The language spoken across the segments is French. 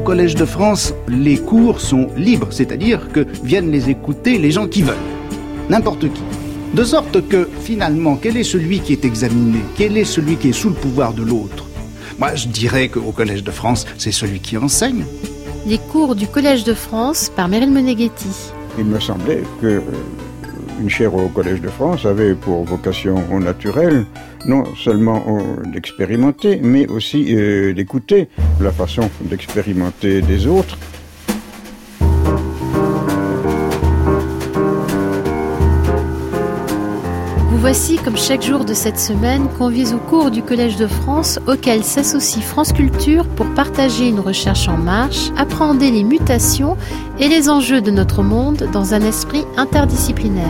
Collège de France, les cours sont libres, c'est-à-dire que viennent les écouter les gens qui veulent, n'importe qui. De sorte que, finalement, quel est celui qui est examiné? Quel est celui qui est sous le pouvoir de l'autre? Moi, je dirais qu'au Collège de France, c'est celui qui enseigne. Les cours du Collège de France par Meryl Meneghetti. Il me semblait que une chaire au Collège de France avait pour vocation naturelle non seulement d'expérimenter, mais aussi d'écouter la façon d'expérimenter des autres. Vous voici, comme chaque jour de cette semaine, conviés au cours du Collège de France, auquel s'associe France Culture pour partager une recherche en marche, appréhender les mutations et les enjeux de notre monde dans un esprit interdisciplinaire.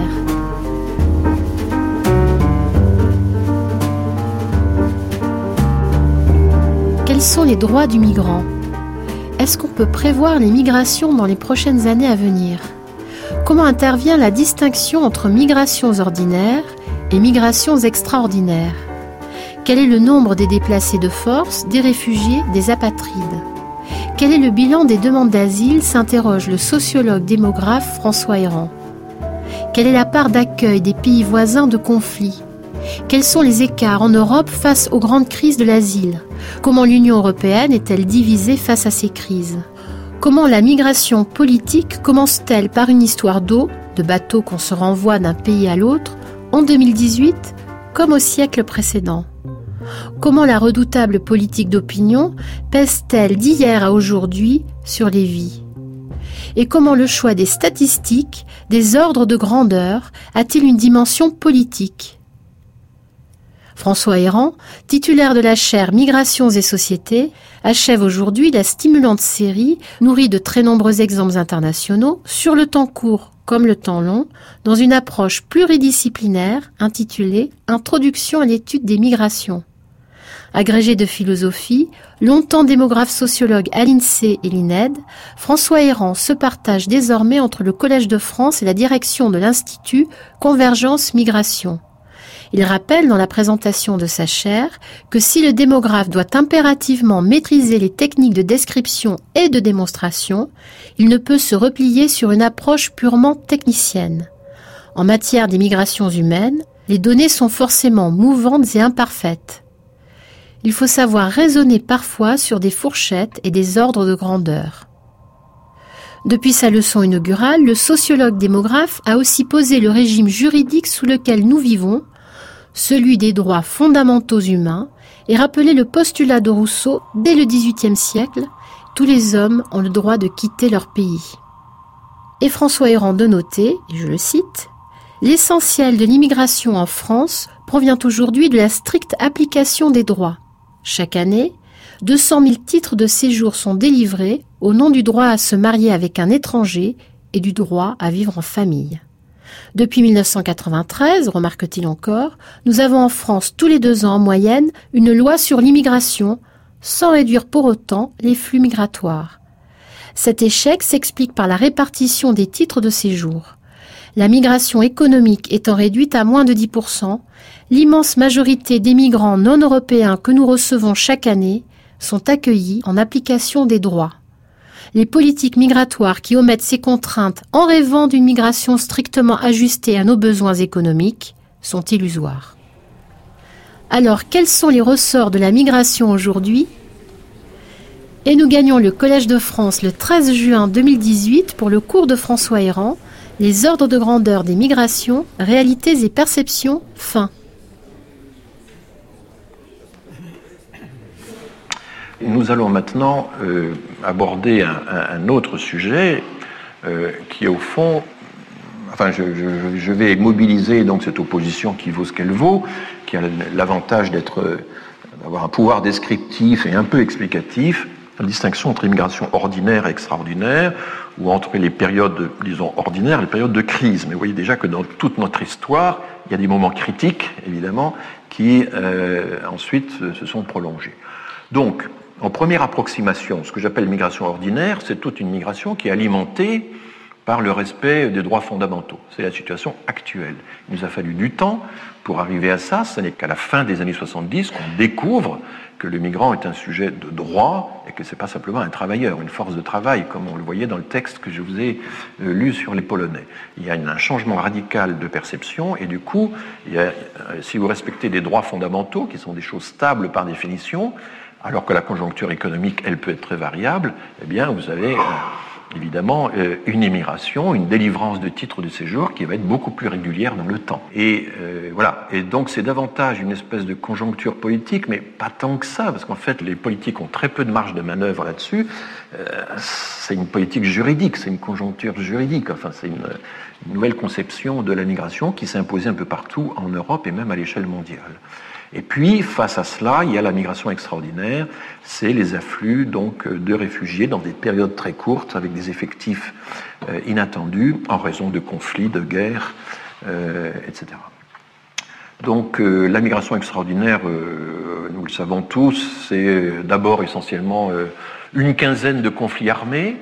Quels sont les droits du migrant? Est-ce qu'on peut prévoir les migrations dans les prochaines années à venir? Comment intervient la distinction entre migrations ordinaires et migrations extraordinaires? Quel est le nombre des déplacés de force, des réfugiés, des apatrides? Quel est le bilan des demandes d'asile, s'interroge le sociologue démographe François Héran. Quelle est la part d'accueil des pays voisins de conflits? Quels sont les écarts en Europe face aux grandes crises de l'asile? Comment l'Union européenne est-elle divisée face à ces crises? Comment la migration politique commence-t-elle par une histoire d'eau, de bateaux qu'on se renvoie d'un pays à l'autre, en 2018 comme au siècle précédent? Comment la redoutable politique d'opinion pèse-t-elle d'hier à aujourd'hui sur les vies? Et comment le choix des statistiques, des ordres de grandeur, a-t-il une dimension politique? François Héran, titulaire de la chaire Migrations et Sociétés, achève aujourd'hui la stimulante série, nourrie de très nombreux exemples internationaux, sur le temps court comme le temps long, dans une approche pluridisciplinaire intitulée « Introduction à l'étude des migrations ». Agrégé de philosophie, longtemps démographe sociologue à l'INSEE et l'INED, François Héran se partage désormais entre le Collège de France et la direction de l'Institut Convergence Migration. Il rappelle dans la présentation de sa chaire que si le démographe doit impérativement maîtriser les techniques de description et de démonstration, il ne peut se replier sur une approche purement technicienne. En matière des migrations humaines, les données sont forcément mouvantes et imparfaites. Il faut savoir raisonner parfois sur des fourchettes et des ordres de grandeur. Depuis sa leçon inaugurale, le sociologue démographe a aussi posé le régime juridique sous lequel nous vivons, celui des droits fondamentaux humains, et rappelé le postulat de Rousseau dès le XVIIIe siècle, tous les hommes ont le droit de quitter leur pays. Et François Héran de noter, et je le cite, « L'essentiel de l'immigration en France provient aujourd'hui de la stricte application des droits. Chaque année, 200 000 titres de séjour sont délivrés au nom du droit à se marier avec un étranger et du droit à vivre en famille. Depuis 1993, remarque-t-il encore, nous avons en France tous les 2 ans en moyenne une loi sur l'immigration, sans réduire pour autant les flux migratoires. Cet échec s'explique par la répartition des titres de séjour. La migration économique étant réduite à moins de 10%, l'immense majorité des migrants non européens que nous recevons chaque année sont accueillis en application des droits. Les politiques migratoires qui omettent ces contraintes en rêvant d'une migration strictement ajustée à nos besoins économiques sont illusoires. Alors, quels sont les ressorts de la migration aujourd'hui? Et nous gagnons le Collège de France le 13 juin 2018 pour le cours de François Héran, Les ordres de grandeur des migrations, réalités et perceptions, fin. Nous allons maintenant aborder un autre sujet qui est au fond, enfin je vais mobiliser donc cette opposition qui vaut ce qu'elle vaut, qui a l'avantage d'avoir un pouvoir descriptif et un peu explicatif, la distinction entre immigration ordinaire et extraordinaire, ou entre les périodes, disons, ordinaires et les périodes de crise. Mais vous voyez déjà que dans toute notre histoire, il y a des moments critiques, évidemment, qui ensuite se sont prolongés. Donc, en première approximation, ce que j'appelle migration ordinaire, c'est toute une migration qui est alimentée par le respect des droits fondamentaux. C'est la situation actuelle. Il nous a fallu du temps pour arriver à ça. Ce n'est qu'à la fin des années 70 qu'on découvre que le migrant est un sujet de droit et que ce n'est pas simplement un travailleur, une force de travail, comme on le voyait dans le texte que je vous ai lu sur les Polonais. Il y a un changement radical de perception et du coup, si vous respectez des droits fondamentaux, qui sont des choses stables par définition, alors que la conjoncture économique, elle peut être très variable, eh bien, vous avez évidemment une immigration, une délivrance de titres de séjour qui va être beaucoup plus régulière dans le temps. Et voilà. Et donc c'est davantage une espèce de conjoncture politique, mais pas tant que ça, parce qu'en fait les politiques ont très peu de marge de manœuvre là-dessus. C'est une politique juridique, c'est une conjoncture juridique. Enfin, c'est une nouvelle conception de la migration qui s'est imposée un peu partout en Europe et même à l'échelle mondiale. Et puis, face à cela, il y a la migration extraordinaire, c'est les afflux donc de réfugiés dans des périodes très courtes, avec des effectifs inattendus en raison de conflits, de guerres, etc. Donc, la migration extraordinaire, nous le savons tous, c'est d'abord essentiellement une quinzaine de conflits armés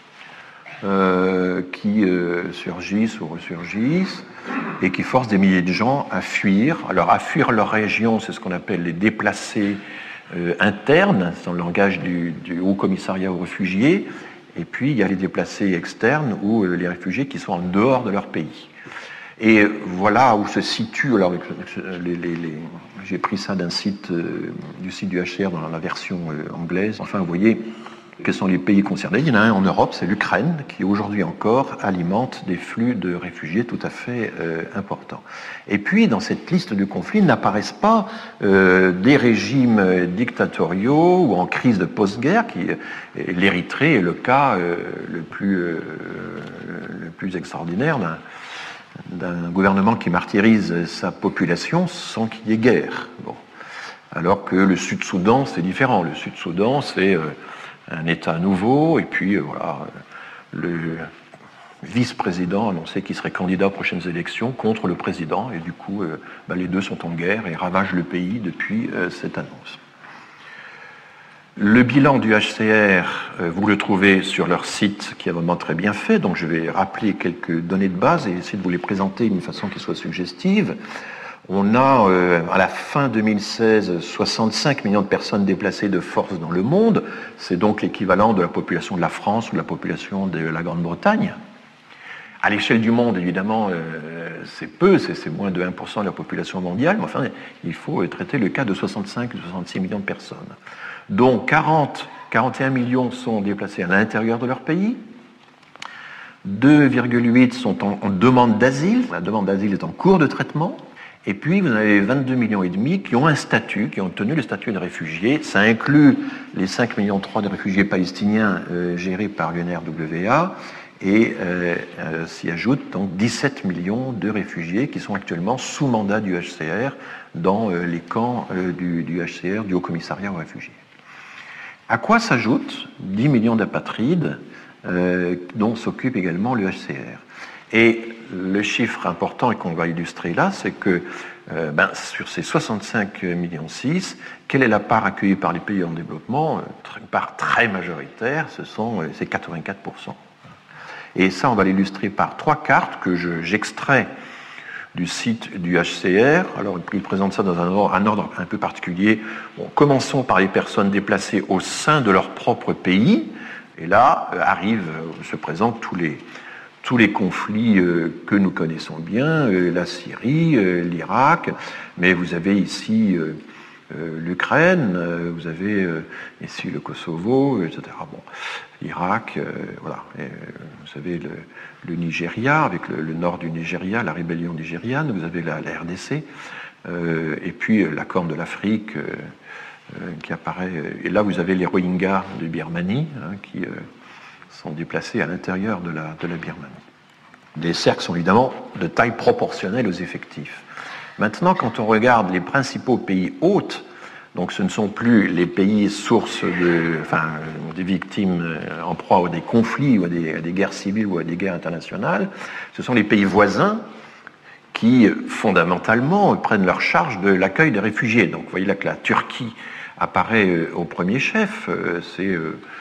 qui surgissent ou ressurgissent, et qui forcent des milliers de gens à fuir. Alors, à fuir leur région, c'est ce qu'on appelle les déplacés internes, c'est dans le langage du Haut Commissariat aux réfugiés, et puis il y a les déplacés externes, ou les réfugiés qui sont en dehors de leur pays. Et voilà où se situe, alors j'ai pris ça d'un site, du site du HCR dans la version anglaise, enfin vous voyez quels sont les pays concernés. Il y en a un en Europe, c'est l'Ukraine, qui aujourd'hui encore alimente des flux de réfugiés tout à fait importants. Et puis, dans cette liste de conflits, n'apparaissent pas des régimes dictatoriaux ou en crise de post-guerre, l'Érythrée est le cas le plus extraordinaire d'un gouvernement qui martyrise sa population sans qu'il y ait guerre. Bon. Alors que le Sud-Soudan, c'est différent. Le Sud-Soudan, c'est un État nouveau, et puis voilà, le vice-président a annoncé qu'il serait candidat aux prochaines élections contre le président, et du coup, les deux sont en guerre et ravagent le pays depuis cette annonce. Le bilan du HCR, vous le trouvez sur leur site, qui est vraiment très bien fait, donc je vais rappeler quelques données de base et essayer de vous les présenter d'une façon qui soit suggestive. On a, à la fin 2016, 65 millions de personnes déplacées de force dans le monde. C'est donc l'équivalent de la population de la France ou de la population de la Grande-Bretagne. À l'échelle du monde, évidemment, c'est peu, c'est moins de 1% de la population mondiale, mais enfin, il faut traiter le cas de 65 ou 66 millions de personnes. Donc 41 millions sont déplacés à l'intérieur de leur pays, 2,8 sont en demande d'asile, la demande d'asile est en cours de traitement, et puis, vous en avez 22,5 millions qui ont un statut, qui ont obtenu le statut de réfugié. Ça inclut les 5,3 millions de réfugiés palestiniens gérés par l'UNRWA et s'y ajoutent donc 17 millions de réfugiés qui sont actuellement sous mandat du HCR dans les camps du HCR, du Haut Commissariat aux réfugiés. À quoi s'ajoutent 10 millions d'apatrides dont s'occupe également le HCR. Et le chiffre important et qu'on va illustrer là, c'est que sur ces 65,6 millions, quelle est la part accueillie par les pays en développement? Une part très majoritaire, c'est 84%. Et ça, on va l'illustrer par 3 cartes que j'extrais du site du HCR. Alors, il présente ça dans un ordre un peu particulier. Bon, commençons par les personnes déplacées au sein de leur propre pays. Et là, se présentent tous les conflits que nous connaissons bien, la Syrie, l'Irak, mais vous avez ici l'Ukraine, vous avez ici le Kosovo, etc. Bon, l'Irak, voilà. Et, vous avez le Nigeria, avec le nord du Nigeria, la rébellion nigériane, vous avez la RDC, et puis la Corne de l'Afrique qui apparaît. Et là, vous avez les Rohingyas de Birmanie, qui sont déplacés à l'intérieur de la Birmanie. Les cercles sont évidemment de taille proportionnelle aux effectifs. Maintenant, quand on regarde les principaux pays hôtes, donc ce ne sont plus les pays sources des victimes en proie à des conflits ou à des guerres civiles ou à des guerres internationales, ce sont les pays voisins qui, fondamentalement, prennent leur charge de l'accueil des réfugiés. Donc vous voyez là que la Turquie apparaît au premier chef, c'est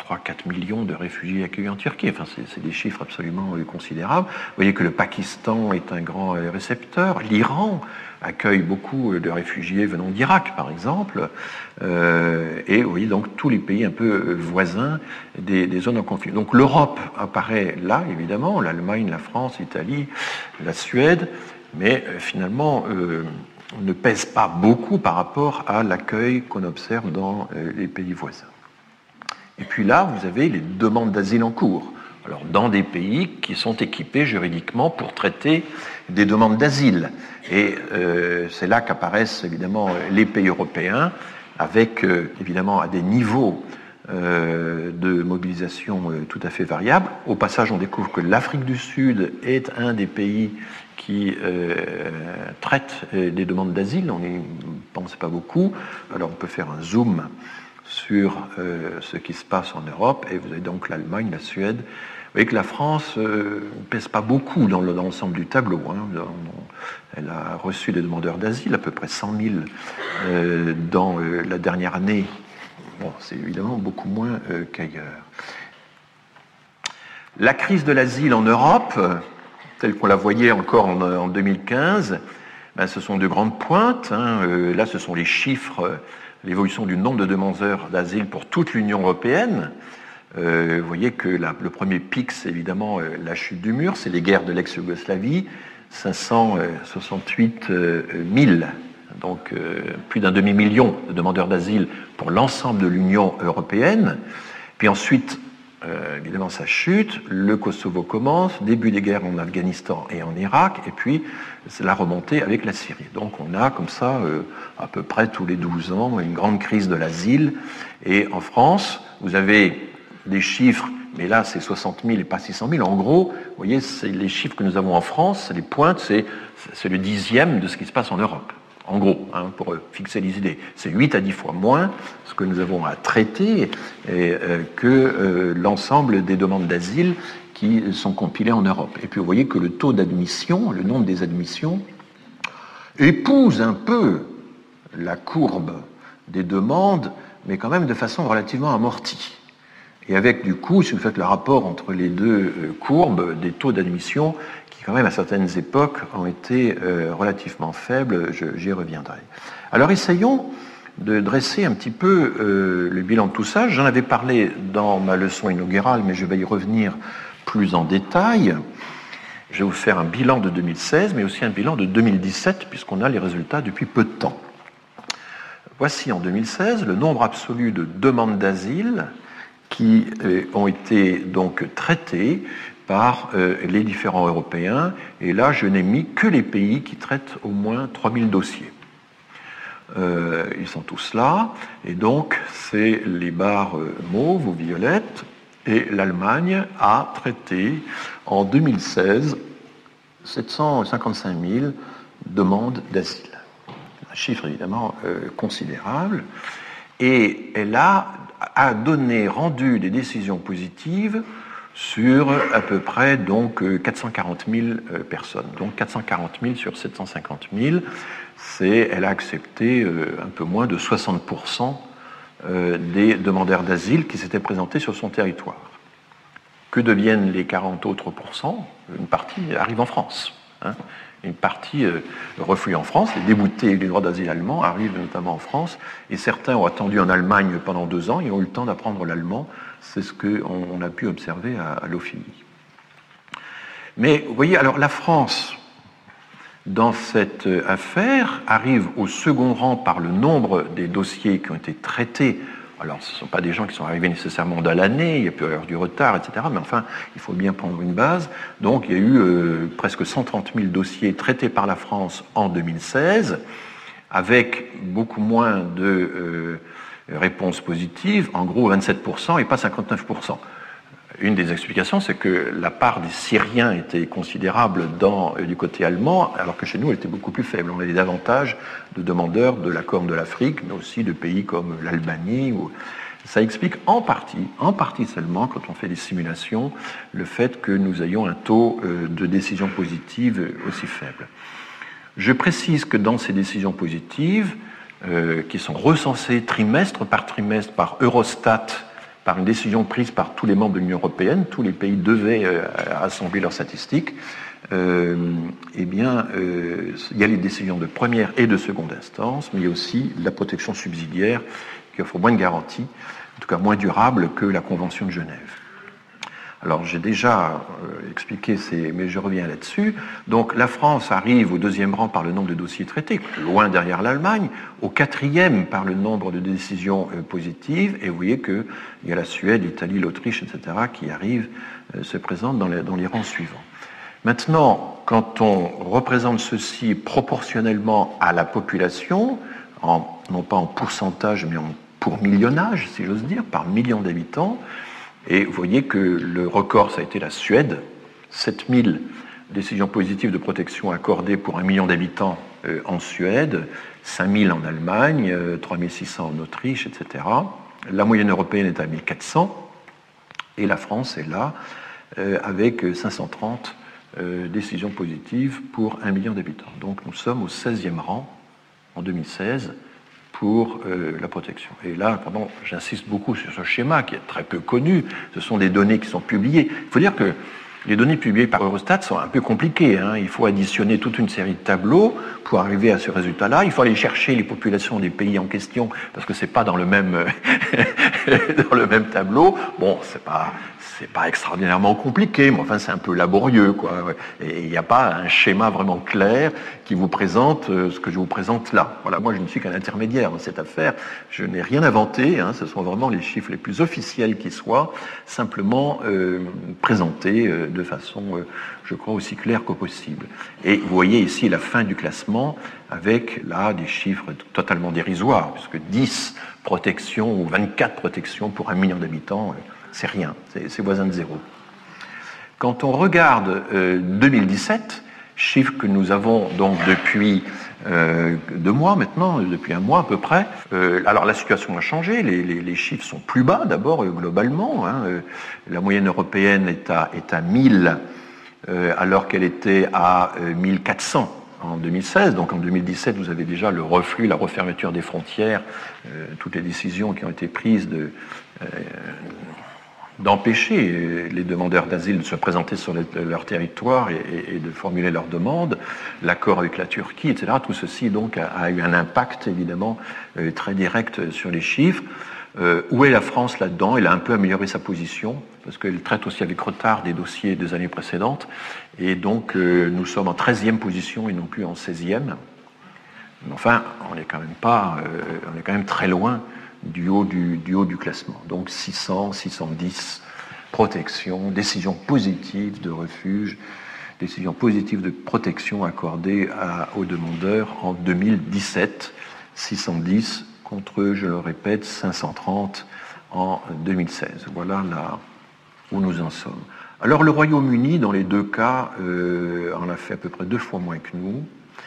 3-4 millions de réfugiés accueillis en Turquie. Enfin, c'est des chiffres absolument considérables. Vous voyez que le Pakistan est un grand récepteur. L'Iran accueille beaucoup de réfugiés venant d'Irak, par exemple. Et vous voyez donc tous les pays un peu voisins des zones en conflit. Donc l'Europe apparaît là, évidemment, l'Allemagne, la France, l'Italie, la Suède, mais finalement ne pèse pas beaucoup par rapport à l'accueil qu'on observe dans les pays voisins. Et puis là, vous avez les demandes d'asile en cours. Alors, dans des pays qui sont équipés juridiquement pour traiter des demandes d'asile. Et c'est là qu'apparaissent évidemment les pays européens, avec évidemment à des niveaux de mobilisation tout à fait variables. Au passage, on découvre que l'Afrique du Sud est un des pays qui traite des demandes d'asile. On n'y pense pas beaucoup. Alors, on peut faire un zoom sur ce qui se passe en Europe, et vous avez donc l'Allemagne, la Suède. Vous voyez que la France ne pèse pas beaucoup dans l'ensemble du tableau. Hein. Elle a reçu des demandeurs d'asile, à peu près 100 000 dans la dernière année. Bon, c'est évidemment beaucoup moins qu'ailleurs. La crise de l'asile en Europe, telle qu'on la voyait encore en 2015, ben, ce sont de grandes pointes. Hein. Là, ce sont les chiffres, l'évolution du nombre de demandeurs d'asile pour toute l'Union européenne. Vous voyez que le premier pic, c'est évidemment la chute du mur, c'est les guerres de l'ex-Yougoslavie, 568 000, donc plus d'un demi-million de demandeurs d'asile pour l'ensemble de l'Union européenne. Puis ensuite, évidemment, ça chute, le Kosovo commence, début des guerres en Afghanistan et en Irak, et puis c'est la remontée avec la Syrie. Donc on a comme ça, à peu près tous les 12 ans, une grande crise de l'asile. Et en France, vous avez des chiffres, mais là c'est 60 000 et pas 600 000. En gros, vous voyez, c'est les chiffres que nous avons en France, les pointes, c'est le 10e de ce qui se passe en Europe. En gros, hein, pour fixer les idées, c'est 8 à 10 fois moins ce que nous avons à traiter que l'ensemble des demandes d'asile qui sont compilées en Europe. Et puis vous voyez que le taux d'admission, le nombre des admissions, épouse un peu la courbe des demandes, mais quand même de façon relativement amortie. Et avec, du coup, si vous faites le rapport entre les deux courbes, des taux d'admission qui, quand même, à certaines époques, ont été relativement faibles, j'y reviendrai. Alors, essayons de dresser un petit peu le bilan de tout ça. J'en avais parlé dans ma leçon inaugurale, mais je vais y revenir plus en détail. Je vais vous faire un bilan de 2016, mais aussi un bilan de 2017, puisqu'on a les résultats depuis peu de temps. Voici, en 2016, le nombre absolu de demandes d'asile qui ont été donc traités par les différents Européens. Et là, je n'ai mis que les pays qui traitent au moins 3000 dossiers. Ils sont tous là. Et donc, c'est les barres mauves ou violettes. Et l'Allemagne a traité en 2016 755 000 demandes d'asile. Un chiffre évidemment considérable. Et elle a rendu des décisions positives sur à peu près donc 440 000 personnes. Donc 440 000 sur 750 000, elle a accepté un peu moins de 60% des demandeurs d'asile qui s'étaient présentés sur son territoire. Que deviennent les 40 autres pourcents ? Une partie arrive en France. Hein. Une partie reflue en France, les déboutés du droit d'asile allemand arrivent notamment en France, et certains ont attendu en Allemagne pendant 2 ans et ont eu le temps d'apprendre l'allemand. C'est ce qu'on a pu observer à l'OFII. Mais vous voyez, alors la France, dans cette affaire, arrive au second rang par le nombre des dossiers qui ont été traités. Alors, ce ne sont pas des gens qui sont arrivés nécessairement dans l'année, il y a pu y avoir du retard, etc. Mais enfin, il faut bien prendre une base. Donc, il y a eu presque 130 000 dossiers traités par la France en 2016, avec beaucoup moins de réponses positives, en gros 27% et pas 59%. Une des explications, c'est que la part des Syriens était considérable du côté allemand, alors que chez nous, elle était beaucoup plus faible. On avait davantage de demandeurs de la Corne de l'Afrique, mais aussi de pays comme l'Albanie. Ça explique en partie seulement, quand on fait des simulations, le fait que nous ayons un taux de décision positive aussi faible. Je précise que dans ces décisions positives, qui sont recensées trimestre par Eurostat, par une décision prise par tous les membres de l'Union européenne, tous les pays devaient assembler leurs statistiques, il y a les décisions de première et de seconde instance, mais il y a aussi la protection subsidiaire qui offre moins de garanties, en tout cas moins durable que la Convention de Genève. Alors j'ai déjà expliqué, mais je reviens là-dessus. Donc la France arrive au 2e rang par le nombre de dossiers traités, loin derrière l'Allemagne, au 4e par le nombre de décisions positives, et vous voyez qu'il y a la Suède, l'Italie, l'Autriche, etc., qui arrivent, se présentent dans les rangs suivants. Maintenant, quand on représente ceci proportionnellement à la population, non pas en pourcentage, mais pour millionnage, si j'ose dire, par million d'habitants, et vous voyez que le record, ça a été la Suède, 7000 décisions positives de protection accordées pour 1 million d'habitants en Suède, 5000 en Allemagne, 3600 en Autriche, etc. La moyenne européenne est à 1400, et la France est là, avec 530 décisions positives pour 1 million d'habitants. Donc nous sommes au 16e rang en 2016 pour la protection. Et là, pardon, j'insiste beaucoup sur ce schéma qui est très peu connu. Ce sont des données qui sont publiées. Il faut dire que les données publiées par Eurostat sont un peu compliquées. Il faut additionner toute une série de tableaux pour arriver à ce résultat-là. Il faut aller chercher les populations des pays en question parce que c'est pas dans le même dans le même tableau. Bon, c'est pas extraordinairement compliqué, mais enfin c'est un peu laborieux, quoi. Et il n'y a pas un schéma vraiment clair qui vous présente ce que je vous présente là. Voilà, moi je ne suis qu'un intermédiaire dans cette affaire. Je n'ai rien inventé. Ce sont vraiment les chiffres les plus officiels qui soient, simplement présentés de façon, je crois, aussi claire que possible. Et vous voyez ici la fin du classement avec là des chiffres totalement dérisoires, puisque 10 protections ou 24 protections pour 1 million d'habitants, c'est rien, c'est voisin de zéro. Quand on regarde 2017, chiffre que nous avons donc depuis 2 mois maintenant, depuis 1 mois à peu près, alors la situation a changé, les chiffres sont plus bas d'abord globalement. La moyenne européenne est à 1000 alors qu'elle était à 1400 en 2016. Donc en 2017, vous avez déjà le reflux, la refermeture des frontières, toutes les décisions qui ont été prises d'empêcher les demandeurs d'asile de se présenter sur leur territoire et de formuler leurs demandes, l'accord avec la Turquie, etc. Tout ceci donc a eu un impact évidemment très direct sur les chiffres. Où est la France là-dedans? Elle a un peu amélioré sa position parce qu'elle traite aussi avec retard des dossiers des années précédentes, et donc nous sommes en 13e position et non plus en 16e. Mais enfin, on est quand même très loin du haut du classement. Donc 600, 610 protections, décisions positives de refuge, décisions positives de protection accordées aux demandeurs en 2017, 610 contre, je le répète, 530 en 2016. Voilà là où nous en sommes. Alors le Royaume-Uni, dans les 2 cas, en a fait à peu près 2 fois moins que nous.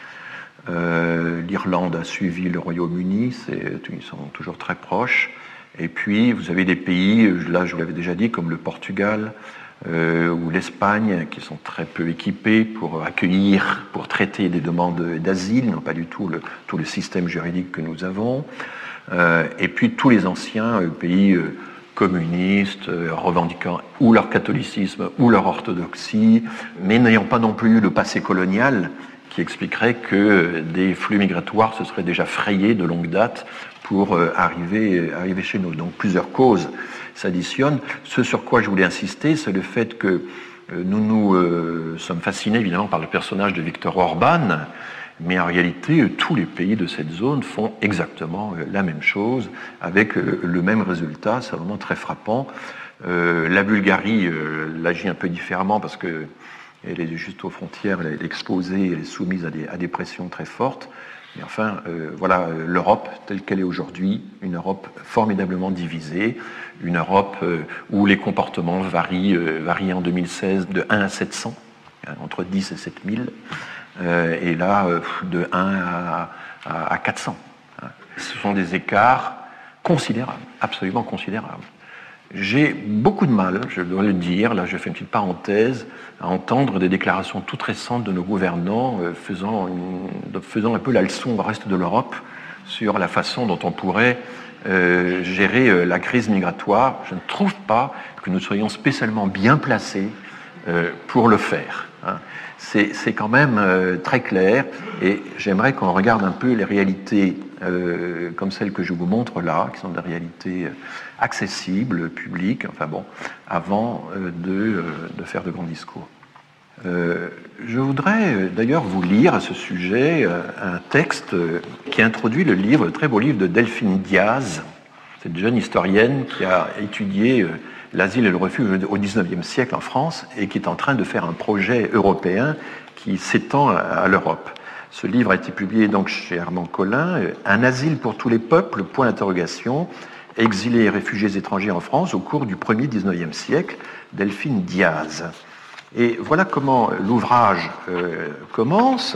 L'Irlande a suivi le Royaume-Uni, ils sont toujours très proches. Et puis, vous avez des pays, là je vous l'avais déjà dit, comme le Portugal ou l'Espagne, qui sont très peu équipés pour accueillir, pour traiter des demandes d'asile, n'ont pas du tout le système juridique que nous avons. Et puis tous les anciens pays communistes, revendiquant ou leur catholicisme ou leur orthodoxie, mais n'ayant pas non plus le passé colonial, qui expliquerait que des flux migratoires se seraient déjà frayés de longue date pour arriver chez nous. Donc plusieurs causes s'additionnent. Ce sur quoi je voulais insister, c'est le fait que nous sommes fascinés évidemment par le personnage de Viktor Orban, mais en réalité, tous les pays de cette zone font exactement la même chose, avec le même résultat. C'est vraiment très frappant. La Bulgarie l'agit un peu différemment parce que elle est juste aux frontières, elle est exposée, elle est soumise à des pressions très fortes. Mais enfin, voilà l'Europe telle qu'elle est aujourd'hui, une Europe formidablement divisée, une Europe où les comportements varient en 2016 de 1 à 700, entre 10 et 7000, et là, de 1 à 400. Ce sont des écarts considérables, absolument considérables. J'ai beaucoup de mal, je dois le dire, là je fais une petite parenthèse, à entendre des déclarations toutes récentes de nos gouvernants faisant un peu la leçon au reste de l'Europe sur la façon dont on pourrait gérer la crise migratoire. Je ne trouve pas que nous soyons spécialement bien placés pour le faire. C'est quand même très clair, et j'aimerais qu'on regarde un peu les réalités comme celles que je vous montre là, qui sont des réalités accessibles, publiques, enfin bon, avant de faire de grands discours. Je voudrais d'ailleurs vous lire à ce sujet un texte qui introduit le livre, le très beau livre de Delphine Diaz, cette jeune historienne qui a étudié l'asile et le refuge au XIXe siècle en France et qui est en train de faire un projet européen qui s'étend à l'Europe. Ce livre a été publié donc chez Armand Collin, Un asile pour tous les peuples, point d'interrogation, exilés et réfugiés étrangers en France au cours du 1er XIXe siècle, Delphine Diaz. Et voilà comment l'ouvrage commence.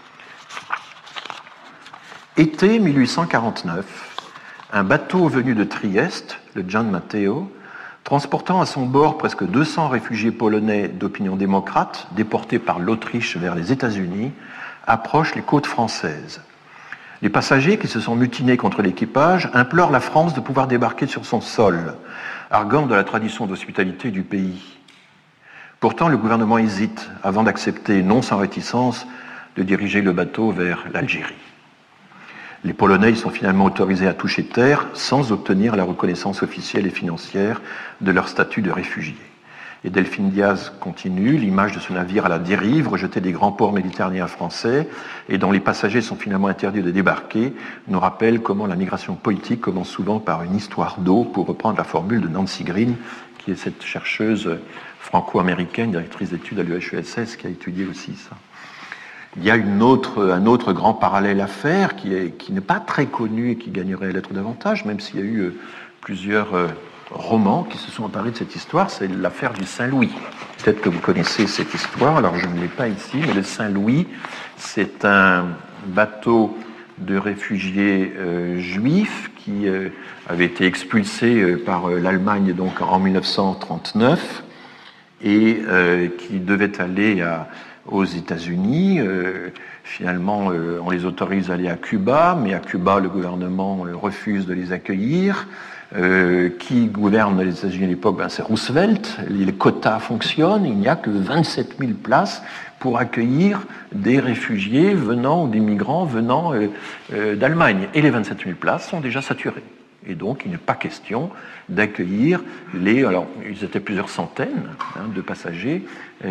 Été 1849, un bateau venu de Trieste, le Gian Matteo, transportant à son bord presque 200 réfugiés polonais d'opinion démocrate, déportés par l'Autriche vers les États-Unis, approche les côtes françaises. Les passagers qui se sont mutinés contre l'équipage implorent la France de pouvoir débarquer sur son sol, arguant de la tradition d'hospitalité du pays. Pourtant, le gouvernement hésite avant d'accepter, non sans réticence, de diriger le bateau vers l'Algérie. Les Polonais sont finalement autorisés à toucher terre sans obtenir la reconnaissance officielle et financière de leur statut de réfugiés. Et Delphine Diaz continue, l'image de ce navire à la dérive, rejeté des grands ports méditerranéens français et dont les passagers sont finalement interdits de débarquer, nous rappelle comment la migration politique commence souvent par une histoire d'eau, pour reprendre la formule de Nancy Green, qui est cette chercheuse franco-américaine, directrice d'études à l'UHESS, qui a étudié aussi ça. Il y a un autre grand parallèle à faire, qui n'est pas très connu et qui gagnerait à l'être davantage, même s'il y a eu plusieurs romans qui se sont emparés de cette histoire, c'est l'affaire du Saint-Louis. Peut-être que vous connaissez cette histoire, alors je ne l'ai pas ici, mais le Saint-Louis, c'est un bateau de réfugiés juifs qui avait été expulsé par l'Allemagne donc en 1939 et qui devait aller aux États-Unis. Finalement, on les autorise à aller à Cuba, mais à Cuba, le gouvernement refuse de les accueillir. Qui gouverne les États-Unis à l'époque? C'est Roosevelt. Les quotas fonctionnent. Il n'y a que 27 000 places pour accueillir des réfugiés venant ou des migrants venant d'Allemagne. Et les 27 000 places sont déjà saturées. Et donc, il n'est pas question d'accueillir alors, ils étaient plusieurs centaines de passagers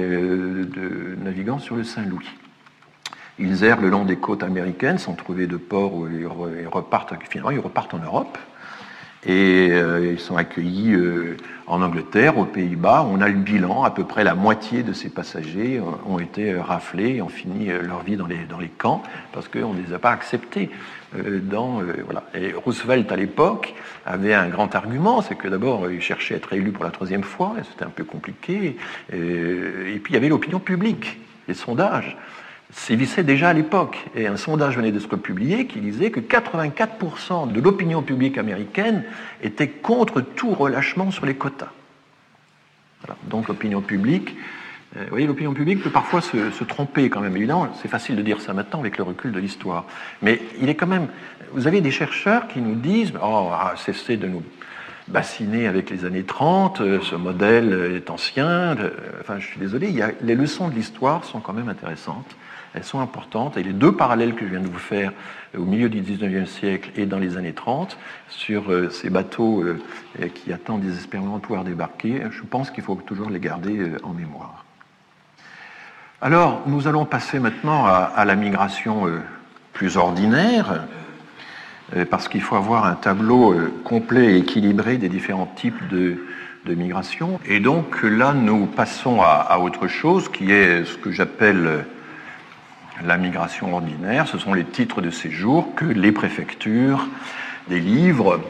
de navigants sur le Saint-Louis. Ils errent le long des côtes américaines sans trouver de port où ils repartent. Finalement, ils repartent en Europe. Et ils sont accueillis en Angleterre, aux Pays-Bas. On a le bilan, à peu près la moitié de ces passagers ont été raflés et ont fini leur vie dans les camps parce qu'on ne les a pas acceptés. Voilà. Et Roosevelt, à l'époque, avait un grand argument, c'est que d'abord, il cherchait à être élu pour la 3e fois, et c'était un peu compliqué. Et puis, il y avait l'opinion publique, les sondages. Sévissait déjà à l'époque. Et un sondage venait d'être publié qui disait que 84% de l'opinion publique américaine était contre tout relâchement sur les quotas. Voilà. Donc l'opinion publique, vous voyez, l'opinion publique peut parfois se tromper quand même. Évidemment, c'est facile de dire ça maintenant avec le recul de l'histoire. Mais il est quand même... Vous avez des chercheurs qui nous disent « cessez de nous bassiner avec les années 30, ce modèle est ancien. » Enfin, je suis désolé, les leçons de l'histoire sont quand même intéressantes. Elles sont importantes, et les deux parallèles que je viens de vous faire au milieu du XIXe siècle et dans les années 30 sur ces bateaux qui attendent désespérément de pouvoir débarquer, je pense qu'il faut toujours les garder en mémoire. Alors, nous allons passer maintenant à la migration plus ordinaire, parce qu'il faut avoir un tableau complet et équilibré des différents types de migration. Et donc là, nous passons à autre chose, qui est ce que j'appelle la migration ordinaire. Ce sont les titres de séjour que les préfectures délivrent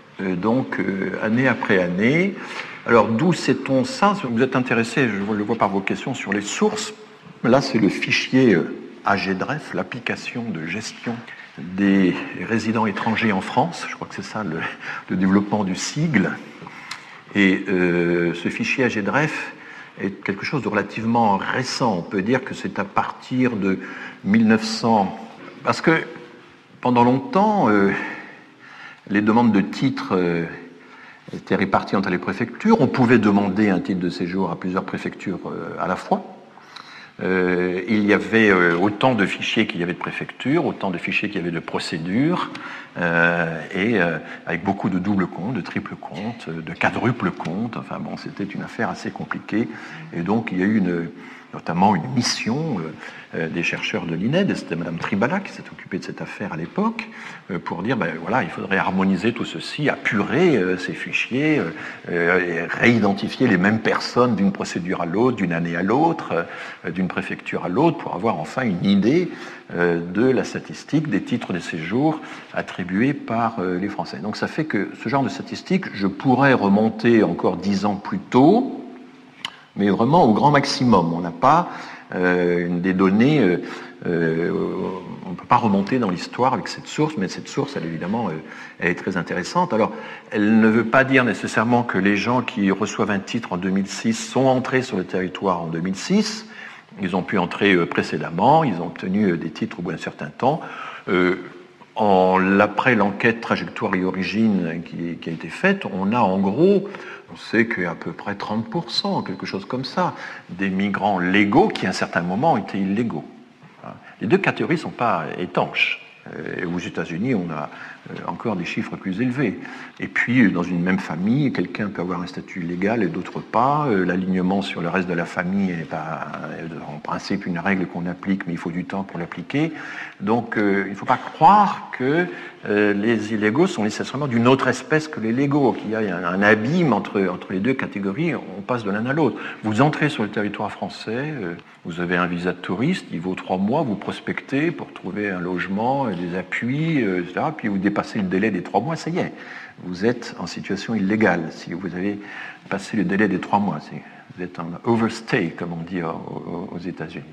année après année. Alors d'où sait-on ça? Vous êtes intéressé, je le vois par vos questions, sur les sources. Là, c'est le fichier AGDREF, l'application de gestion des résidents étrangers en France. Je crois que c'est ça le développement du sigle. Et ce fichier AGDREF est quelque chose de relativement récent. On peut dire que c'est à partir de 1900... Parce que Pendant longtemps, les demandes de titres étaient réparties entre les préfectures. On pouvait demander un titre de séjour à plusieurs préfectures à la fois. Il y avait autant de fichiers qu'il y avait de préfectures, autant de fichiers qu'il y avait de procédures, et avec beaucoup de double comptes, de triple comptes, de quadruple comptes. Enfin bon, c'était une affaire assez compliquée. Et donc il y a eu notamment une mission des chercheurs de l'INED, c'était Mme Tribala qui s'est occupée de cette affaire à l'époque, pour dire, voilà, il faudrait harmoniser tout ceci, apurer ces fichiers, réidentifier les mêmes personnes d'une procédure à l'autre, d'une année à l'autre, d'une préfecture à l'autre, pour avoir enfin une idée de la statistique des titres de séjour attribués par les Français. Donc ça fait que ce genre de statistique, je pourrais remonter encore 10 ans plus tôt, mais vraiment au grand maximum. On n'a pas des données, on ne peut pas remonter dans l'histoire avec cette source, mais cette source, elle, évidemment, elle est très intéressante. Alors, elle ne veut pas dire nécessairement que les gens qui reçoivent un titre en 2006 sont entrés sur le territoire en 2006. Ils ont pu entrer précédemment, ils ont obtenu des titres au bout d'un certain temps. Après l'enquête trajectoire et origine qui a été faite, on a en gros, on sait qu'à peu près 30%, quelque chose comme ça, des migrants légaux qui à un certain moment étaient illégaux. Les deux catégories ne sont pas étanches. Et aux États-Unis, on a encore des chiffres plus élevés. Et puis, dans une même famille, quelqu'un peut avoir un statut légal et d'autres pas. L'alignement sur le reste de la famille n'est pas, en principe, une règle qu'on applique, mais il faut du temps pour l'appliquer. Donc, il ne faut pas croire que les illégaux sont nécessairement d'une autre espèce que les légaux, qu'il y a un abîme entre les deux catégories, on passe de l'un à l'autre. Vous entrez sur le territoire français, vous avez un visa de touriste, il vaut 3 mois, vous prospectez pour trouver un logement, des appuis, etc. Puis vous dépassez le délai des 3 mois, ça y est, vous êtes en situation illégale. Si vous avez passé le délai des 3 mois, vous êtes en overstay, comme on dit aux États-Unis.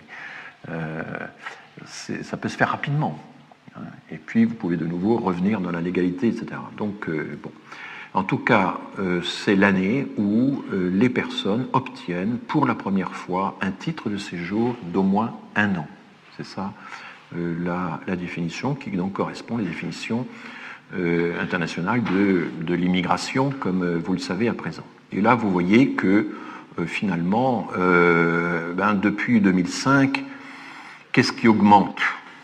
Ça peut se faire rapidement. Et puis vous pouvez de nouveau revenir dans la légalité, etc. Donc, bon. En tout cas, c'est l'année où les personnes obtiennent pour la première fois un titre de séjour d'au moins 1 an. C'est ça la définition qui donc correspond à la définition internationale de l'immigration, comme vous le savez à présent. Et là, vous voyez que finalement, depuis 2005, qu'est-ce qui augmente ?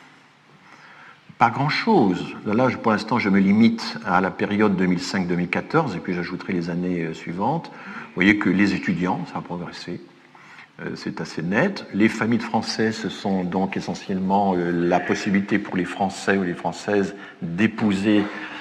Pas grand-chose. Là, pour l'instant, je me limite à la période 2005-2014, et puis j'ajouterai les années suivantes. Vous voyez que les étudiants, ça a progressé. C'est assez net. Les familles de Français, ce sont donc essentiellement la possibilité pour les Français ou les Françaises d'épouser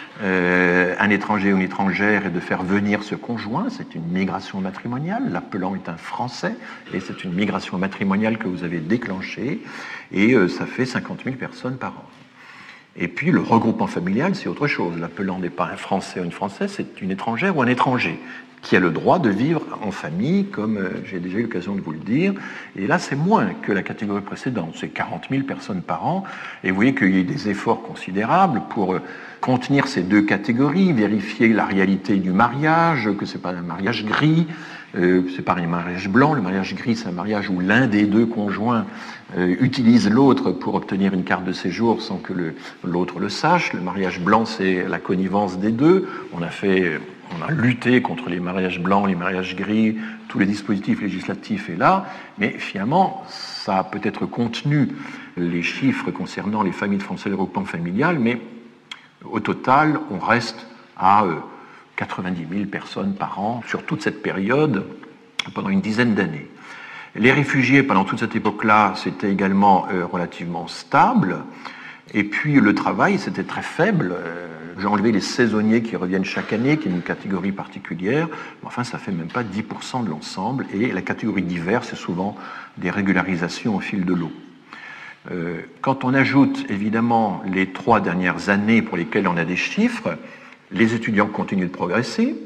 un étranger ou une étrangère et de faire venir ce conjoint. C'est une migration matrimoniale. L'appelant est un Français, et c'est une migration matrimoniale que vous avez déclenchée, et ça fait 50 000 personnes par an. Et puis le regroupement familial, c'est autre chose. L'appelant n'est pas un Français ou une Française, c'est une étrangère ou un étranger qui a le droit de vivre en famille, comme j'ai déjà eu l'occasion de vous le dire. Et là, c'est moins que la catégorie précédente. C'est 40 000 personnes par an. Et vous voyez qu'il y a des efforts considérables pour contenir ces deux catégories, vérifier la réalité du mariage, que ce n'est pas un mariage gris, c'est pas un mariage blanc. Le mariage gris, c'est un mariage où l'un des deux conjoints utilise l'autre pour obtenir une carte de séjour sans que l'autre le sache. Le mariage blanc, c'est la connivence des deux. On a lutté contre les mariages blancs, les mariages gris, tous les dispositifs législatifs est là, mais finalement, ça a peut-être contenu les chiffres concernant les familles de Français de regroupement familial, mais au total, on reste à 90 000 personnes par an sur toute cette période, pendant une dizaine d'années. Les réfugiés, pendant toute cette époque-là, c'était également relativement stable. Et puis le travail, c'était très faible. J'ai enlevé les saisonniers qui reviennent chaque année, qui est une catégorie particulière. Mais enfin, ça fait même pas 10% de l'ensemble. Et la catégorie d'hiver, c'est souvent des régularisations au fil de l'eau. Quand on ajoute évidemment les 3 dernières années pour lesquelles on a des chiffres, les étudiants continuent de progresser.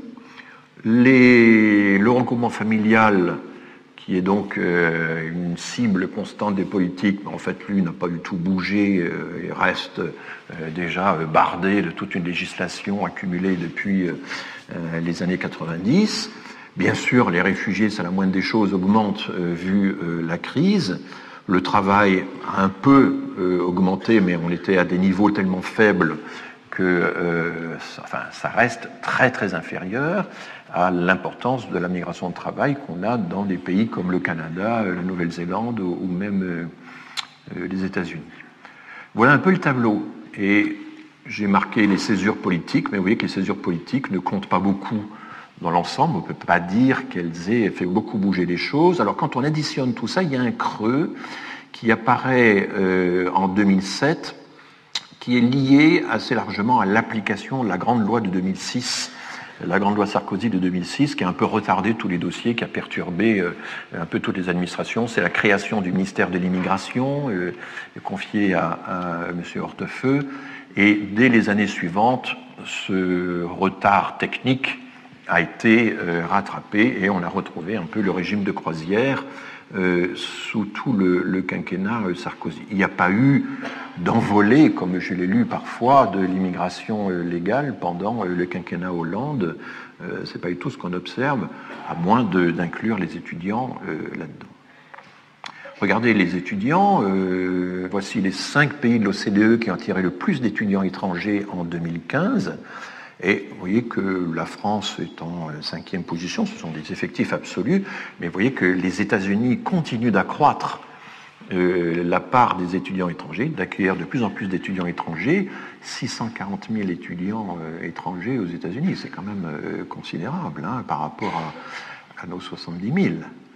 Le regroupement familial, qui est donc une cible constante des politiques, mais en fait, lui, n'a pas du tout bougé, il reste déjà bardé de toute une législation accumulée depuis les années 90. Bien sûr, les réfugiés, c'est la moindre des choses, augmentent vu la crise. Le travail a un peu augmenté, mais on était à des niveaux tellement faibles que ça reste très très inférieur à l'importance de la migration de travail qu'on a dans des pays comme le Canada, la Nouvelle-Zélande ou même les États-Unis. Voilà un peu le tableau. Et j'ai marqué les césures politiques, mais vous voyez que les césures politiques ne comptent pas beaucoup dans l'ensemble. On ne peut pas dire qu'elles aient fait beaucoup bouger les choses. Alors quand on additionne tout ça, il y a un creux qui apparaît en 2007, qui est lié assez largement à l'application de la grande loi de 2006, la grande loi Sarkozy de 2006, qui a un peu retardé tous les dossiers, qui a perturbé un peu toutes les administrations. C'est la création du ministère de l'immigration, confié à M. Hortefeux. Et dès les années suivantes, ce retard technique a été rattrapé et on a retrouvé un peu le régime de croisière sous tout le quinquennat Sarkozy. Il n'y a pas eu d'envolée, comme je l'ai lu parfois, de l'immigration légale pendant le quinquennat Hollande. Ce n'est pas du tout ce qu'on observe, à moins d'inclure les étudiants là-dedans. Regardez les étudiants. Voici les 5 pays de l'OCDE qui ont attiré le plus d'étudiants étrangers en 2015. Et vous voyez que la France est en 5e position, ce sont des effectifs absolus, mais vous voyez que les États-Unis continuent d'accroître la part des étudiants étrangers, d'accueillir de plus en plus d'étudiants étrangers, 640 000 étudiants étrangers aux États-Unis, c'est quand même considérable par rapport à nos 70 000.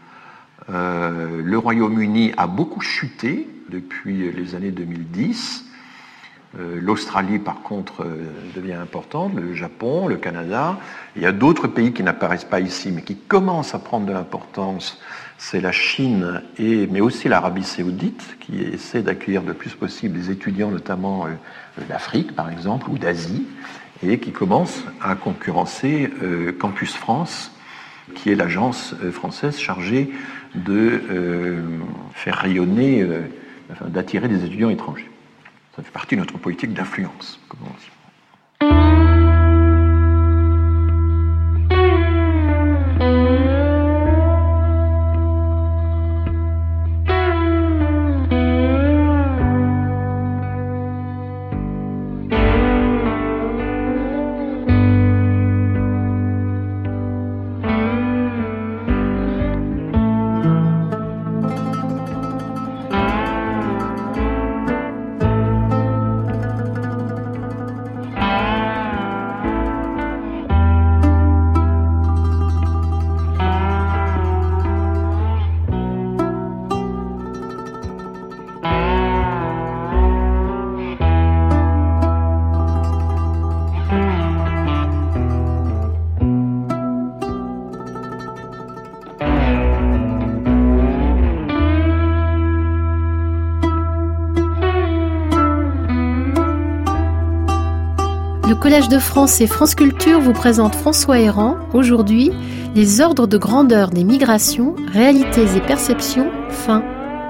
Le Royaume-Uni a beaucoup chuté depuis les années 2010. L'Australie, par contre, devient importante, le Japon, le Canada. Il y a d'autres pays qui n'apparaissent pas ici, mais qui commencent à prendre de l'importance. C'est la Chine, mais aussi l'Arabie saoudite, qui essaie d'accueillir le plus possible des étudiants, notamment d'Afrique, par exemple, ou d'Asie, et qui commence à concurrencer Campus France, qui est l'agence française chargée de faire rayonner, d'attirer des étudiants étrangers. Ça fait partie de notre politique d'influence, comme on dit. Le Collège de France et France Culture vous présente François Héran. Aujourd'hui, les ordres de grandeur des migrations, réalités et perceptions, fin.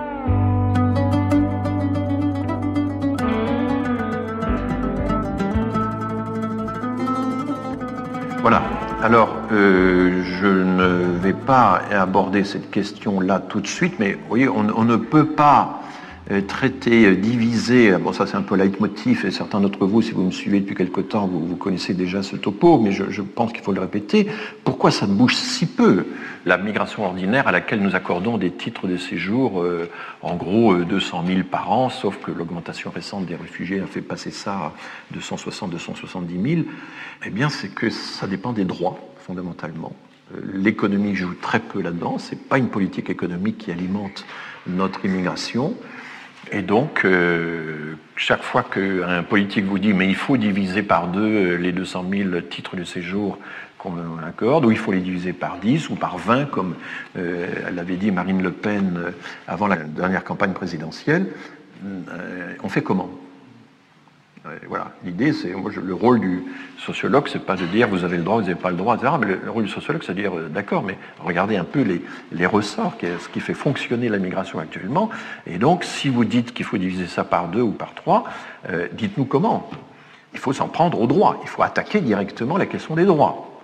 Voilà. Alors, je ne vais pas aborder cette question-là tout de suite, mais vous voyez, on ne peut pas traiter, diviser, bon ça c'est un peu leitmotiv, et certains d'entre vous, si vous me suivez depuis quelque temps, vous connaissez déjà ce topo, mais je pense qu'il faut le répéter. Pourquoi ça bouge si peu, la migration ordinaire à laquelle nous accordons des titres de séjour, en gros 200 000 par an, sauf que l'augmentation récente des réfugiés a fait passer ça à 270 000, eh bien c'est que ça dépend des droits, fondamentalement. L'économie joue très peu là-dedans, c'est pas une politique économique qui alimente notre immigration. Et donc, chaque fois qu'un politique vous dit « mais il faut diviser par 2 les 200 000 titres de séjour qu'on accorde, ou il faut les diviser par 10 ou par 20, comme l'avait dit Marine Le Pen avant la dernière campagne présidentielle, on fait comment ?» Voilà, l'idée, c'est le rôle du sociologue, c'est pas de dire vous avez le droit, vous n'avez pas le droit, etc. Mais le rôle du sociologue, c'est de dire d'accord, mais regardez un peu les ressorts, ce qui fait fonctionner la migration actuellement. Et donc, si vous dites qu'il faut diviser ça par 2 ou par 3, dites-nous comment. Il faut s'en prendre aux droits. Il faut attaquer directement la question des droits.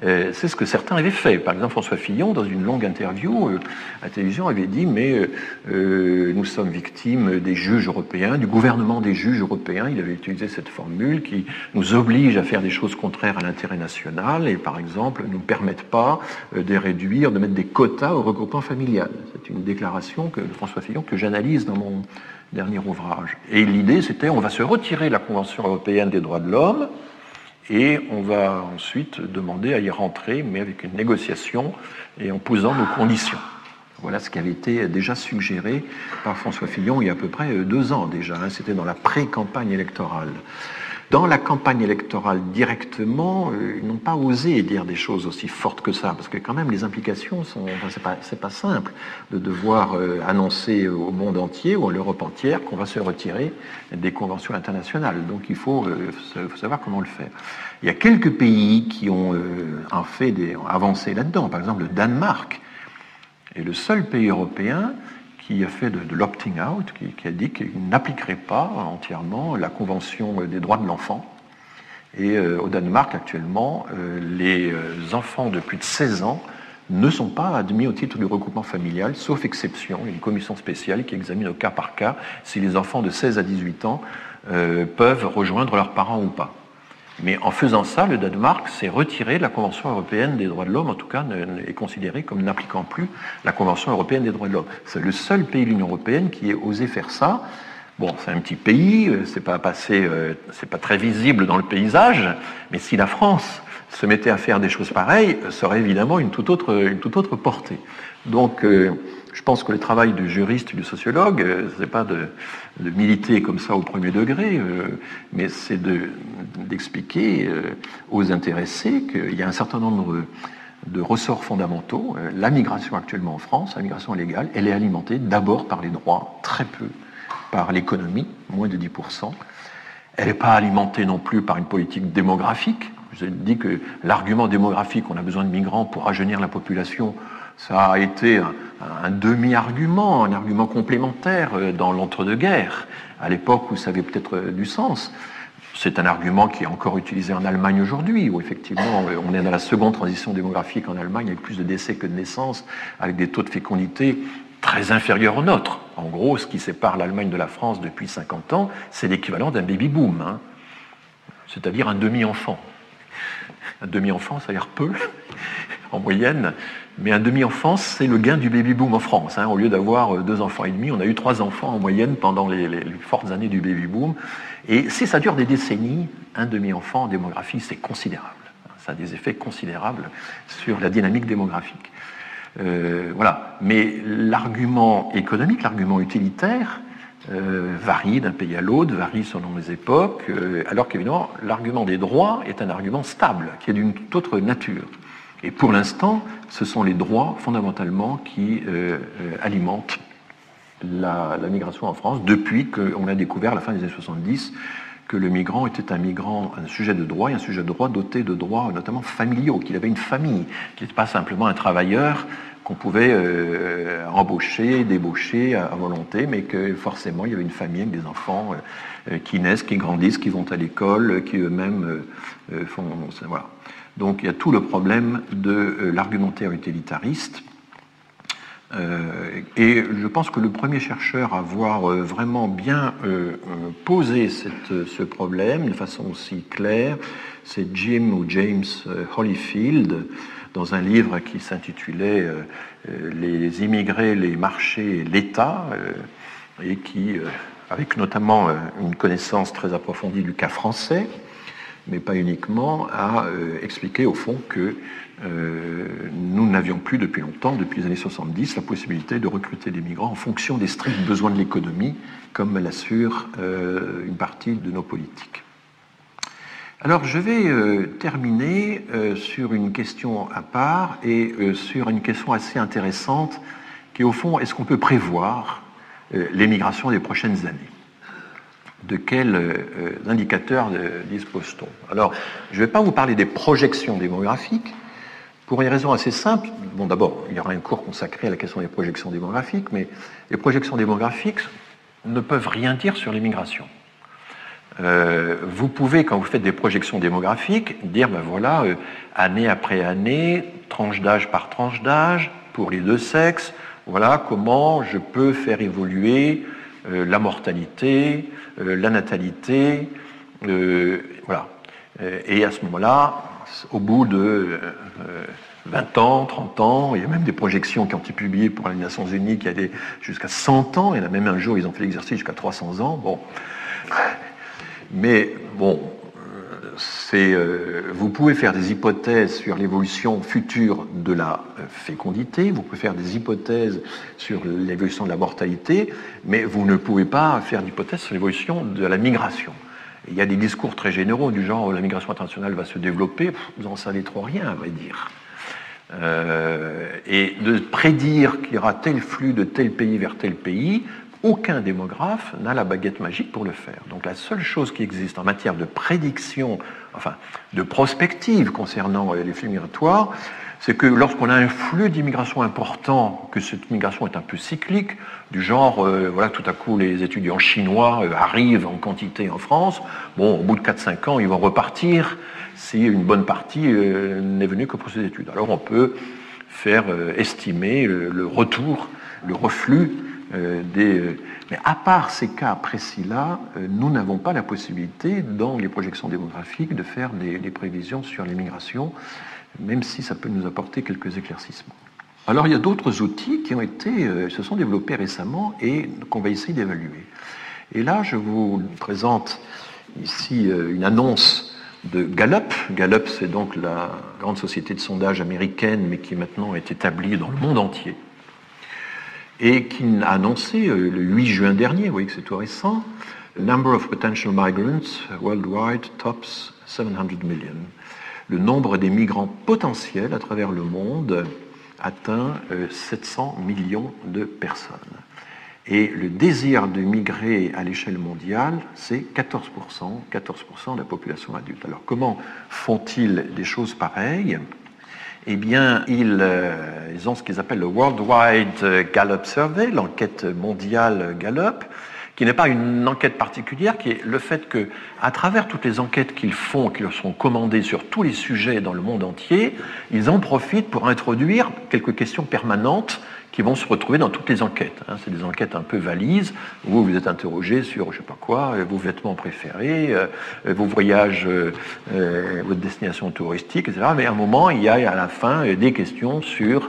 C'est ce que certains avaient fait. Par exemple, François Fillon, dans une longue interview à la télévision, avait dit « Mais nous sommes victimes des juges européens, du gouvernement des juges européens. » Il avait utilisé cette formule qui nous oblige à faire des choses contraires à l'intérêt national et, par exemple, ne nous permettent pas de réduire, de mettre des quotas au regroupement familial. C'est une déclaration de François Fillon que j'analyse dans mon dernier ouvrage. Et l'idée, c'était on va se retirer de la Convention européenne des droits de l'homme et on va ensuite demander à y rentrer, mais avec une négociation et en posant nos conditions. Voilà ce qui avait été déjà suggéré par François Fillon il y a à peu près 2 ans déjà. C'était dans la pré-campagne électorale. Dans la campagne électorale directement, ils n'ont pas osé dire des choses aussi fortes que ça, parce que quand même les implications sont, c'est pas simple de devoir annoncer au monde entier ou à l'Europe entière qu'on va se retirer des conventions internationales. Donc il faut savoir comment le faire. Il y a quelques pays qui ont avancé là-dedans. Par exemple, le Danemark est le seul pays européen qui a fait de l'opting out, qui a dit qu'il n'appliquerait pas entièrement la Convention des droits de l'enfant. Et au Danemark, actuellement, les enfants de plus de 16 ans ne sont pas admis au titre du regroupement familial, sauf exception. Il y a une commission spéciale qui examine au cas par cas si les enfants de 16 à 18 ans peuvent rejoindre leurs parents ou pas. Mais en faisant ça, le Danemark s'est retiré de la Convention européenne des droits de l'homme, en tout cas est considéré comme n'appliquant plus la Convention européenne des droits de l'homme. C'est le seul pays de l'Union européenne qui ait osé faire ça. Bon, c'est un petit pays, c'est pas très visible dans le paysage, mais si la France se mettait à faire des choses pareilles, ça aurait évidemment une toute autre portée. Donc, je pense que le travail du juriste, du sociologue, c'est pas de militer comme ça au premier degré, mais c'est d'expliquer aux intéressés qu'il y a un certain nombre de ressorts fondamentaux. La migration actuellement en France, la migration légale, elle est alimentée d'abord par les droits, très peu par l'économie, moins de 10%. Elle n'est pas alimentée non plus par une politique démographique. Je dis que l'argument démographique, on a besoin de migrants pour rajeunir la population, ça a été un demi-argument, un argument complémentaire dans l'entre-deux-guerres, à l'époque où ça avait peut-être du sens. C'est un argument qui est encore utilisé en Allemagne aujourd'hui, où effectivement on est dans la seconde transition démographique en Allemagne, avec plus de décès que de naissances, avec des taux de fécondité très inférieurs aux nôtres. En gros, ce qui sépare l'Allemagne de la France depuis 50 ans, c'est l'équivalent d'un baby-boom, c'est-à-dire un demi-enfant. Un demi-enfant, ça a l'air peu, en moyenne, mais un demi-enfant, c'est le gain du baby-boom en France. Au lieu d'avoir 2 enfants et demi, on a eu 3 enfants en moyenne pendant les fortes années du baby-boom. Et si ça dure des décennies, un demi-enfant en démographie, c'est considérable. Ça a des effets considérables sur la dynamique démographique. Voilà. Mais l'argument économique, l'argument utilitaire, varie d'un pays à l'autre, varie selon les époques, alors qu'évidemment, l'argument des droits est un argument stable, qui est d'une toute autre nature. Et pour l'instant, ce sont les droits, fondamentalement, qui alimentent la migration en France, depuis qu'on a découvert, à la fin des années 70, que le migrant était un sujet de droit, et un sujet de droit doté de droits notamment familiaux, qu'il avait une famille, qu'il n'était pas simplement un travailleur qu'on pouvait embaucher, débaucher à volonté, mais que forcément il y avait une famille avec des enfants qui naissent, qui grandissent, qui vont à l'école, qui eux-mêmes font... Voilà. Donc il y a tout le problème de l'argumentaire utilitariste. Et je pense que le premier chercheur à avoir vraiment bien posé ce problème de façon aussi claire, c'est James Holyfield, dans un livre qui s'intitulait Les immigrés, les marchés, l'État, et qui, avec notamment une connaissance très approfondie du cas français, mais pas uniquement, a expliqué au fond que nous n'avions plus depuis longtemps, depuis les années 70, la possibilité de recruter des migrants en fonction des stricts besoins de l'économie, comme l'assure une partie de nos politiques. Alors je vais terminer sur une question à part et sur une question assez intéressante qui est au fond, est-ce qu'on peut prévoir l'émigration des prochaines années ? De quels indicateurs dispose-t-on ? Alors, je ne vais pas vous parler des projections démographiques, pour une raison assez simple. Bon, d'abord, il y aura un cours consacré à la question des projections démographiques, mais les projections démographiques ne peuvent rien dire sur l'immigration. Vous pouvez, quand vous faites des projections démographiques, dire, ben voilà, année après année, tranche d'âge par tranche d'âge, pour les deux sexes, voilà comment je peux faire évoluer la mortalité, la natalité, voilà. Et à ce moment-là, au bout de 20 ans, 30 ans, il y a même des projections qui ont été publiées pour les Nations Unies qui allaient jusqu'à 100 ans, il y en a même un jour, ils ont fait l'exercice jusqu'à 300 ans, bon. Mais bon, vous pouvez faire des hypothèses sur l'évolution future de la fécondité, vous pouvez faire des hypothèses sur l'évolution de la mortalité, mais vous ne pouvez pas faire d'hypothèses sur l'évolution de la migration. Il y a des discours très généraux du genre la migration internationale va se développer, vous n'en savez trop rien, à vrai dire. Et de prédire qu'il y aura tel flux de tel pays vers tel pays, aucun démographe n'a la baguette magique pour le faire. Donc la seule chose qui existe en matière de prédiction, enfin de prospective concernant les flux migratoires, c'est que lorsqu'on a un flux d'immigration important, que cette migration est un peu cyclique, du genre, voilà, tout à coup les étudiants chinois arrivent en quantité en France, bon, au bout de 4-5 ans, ils vont repartir si une bonne partie n'est venue que pour ces études. Alors on peut faire estimer le retour, le reflux mais à part ces cas précis-là, nous n'avons pas la possibilité, dans les projections démographiques, de faire des prévisions sur les migrations, même si ça peut nous apporter quelques éclaircissements. Alors il y a d'autres outils qui se sont développés récemment et qu'on va essayer d'évaluer. Et là, je vous présente ici une annonce de Gallup. Gallup, c'est donc la grande société de sondage américaine, mais qui maintenant est établie dans le monde entier, et qui a annoncé le 8 juin dernier, vous voyez que c'est tout récent, « The number of potential migrants worldwide tops 700 million ». Le nombre des migrants potentiels à travers le monde atteint 700 millions de personnes. Et le désir de migrer à l'échelle mondiale, c'est 14% de la population adulte. Alors comment font-ils des choses pareilles ? Eh bien, ils ont ce qu'ils appellent le Worldwide Gallup Survey, l'enquête mondiale Gallup, qui n'est pas une enquête particulière, qui est le fait que, à travers toutes les enquêtes qu'ils font, qui leur sont commandées sur tous les sujets dans le monde entier, ils en profitent pour introduire quelques questions permanentes qui vont se retrouver dans toutes les enquêtes. C'est des enquêtes un peu valises, où vous êtes interrogé sur, je ne sais pas quoi, vos vêtements préférés, vos voyages, votre destination touristique, etc. Mais à un moment, il y a à la fin des questions sur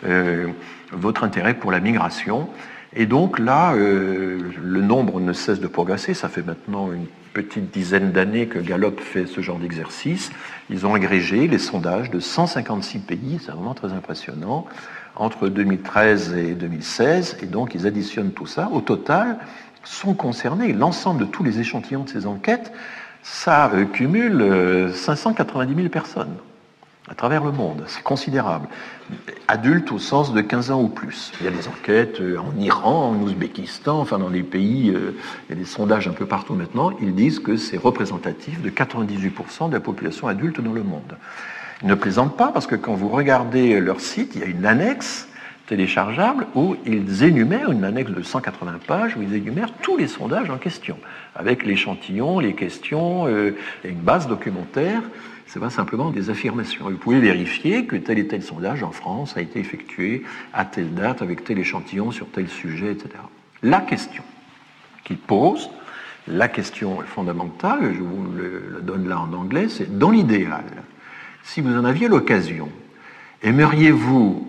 votre intérêt pour la migration. Et donc là, le nombre ne cesse de progresser. Ça fait maintenant une petite dizaine d'années que Gallup fait ce genre d'exercice. Ils ont agrégé les sondages de 156 pays, c'est vraiment très impressionnant, entre 2013 et 2016, et donc ils additionnent tout ça. Au total, sont concernés, l'ensemble de tous les échantillons de ces enquêtes, ça cumule 590 000 personnes à travers le monde. C'est considérable. Adultes au sens de 15 ans ou plus. Il y a des enquêtes en Iran, en Ouzbékistan, enfin dans les pays, il y a des sondages un peu partout maintenant, ils disent que c'est représentatif de 98% de la population adulte dans le monde. Ils ne plaisantent pas parce que quand vous regardez leur site, il y a une annexe téléchargeable où ils énumèrent, une annexe de 180 pages, où ils énumèrent tous les sondages en question, avec l'échantillon, les questions, il y a une base documentaire, c'est pas simplement des affirmations. Vous pouvez vérifier que tel et tel sondage en France a été effectué à telle date, avec tel échantillon, sur tel sujet, etc. La question qu'ils posent, la question fondamentale, je vous la donne là en anglais, c'est dans l'idéal, si vous en aviez l'occasion, aimeriez-vous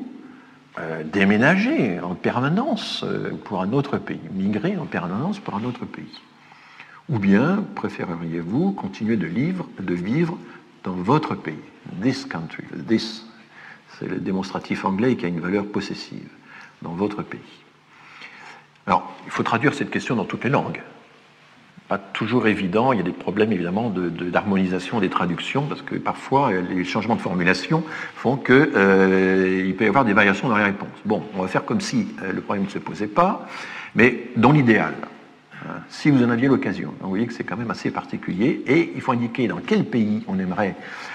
déménager en permanence pour un autre pays, migrer en permanence pour un autre pays? Ou bien préféreriez-vous continuer de vivre dans votre pays? This country, this, c'est le démonstratif anglais qui a une valeur possessive, dans votre pays. Alors, il faut traduire cette question dans toutes les langues. Pas toujours évident, il y a des problèmes évidemment d'harmonisation des traductions, parce que parfois les changements de formulation font qu'il peut y avoir des variations dans les réponses. Bon, on va faire comme si le problème ne se posait pas, mais dans l'idéal, si vous en aviez l'occasion. Vous voyez que c'est quand même assez particulier, et il faut indiquer dans quel pays on aimerait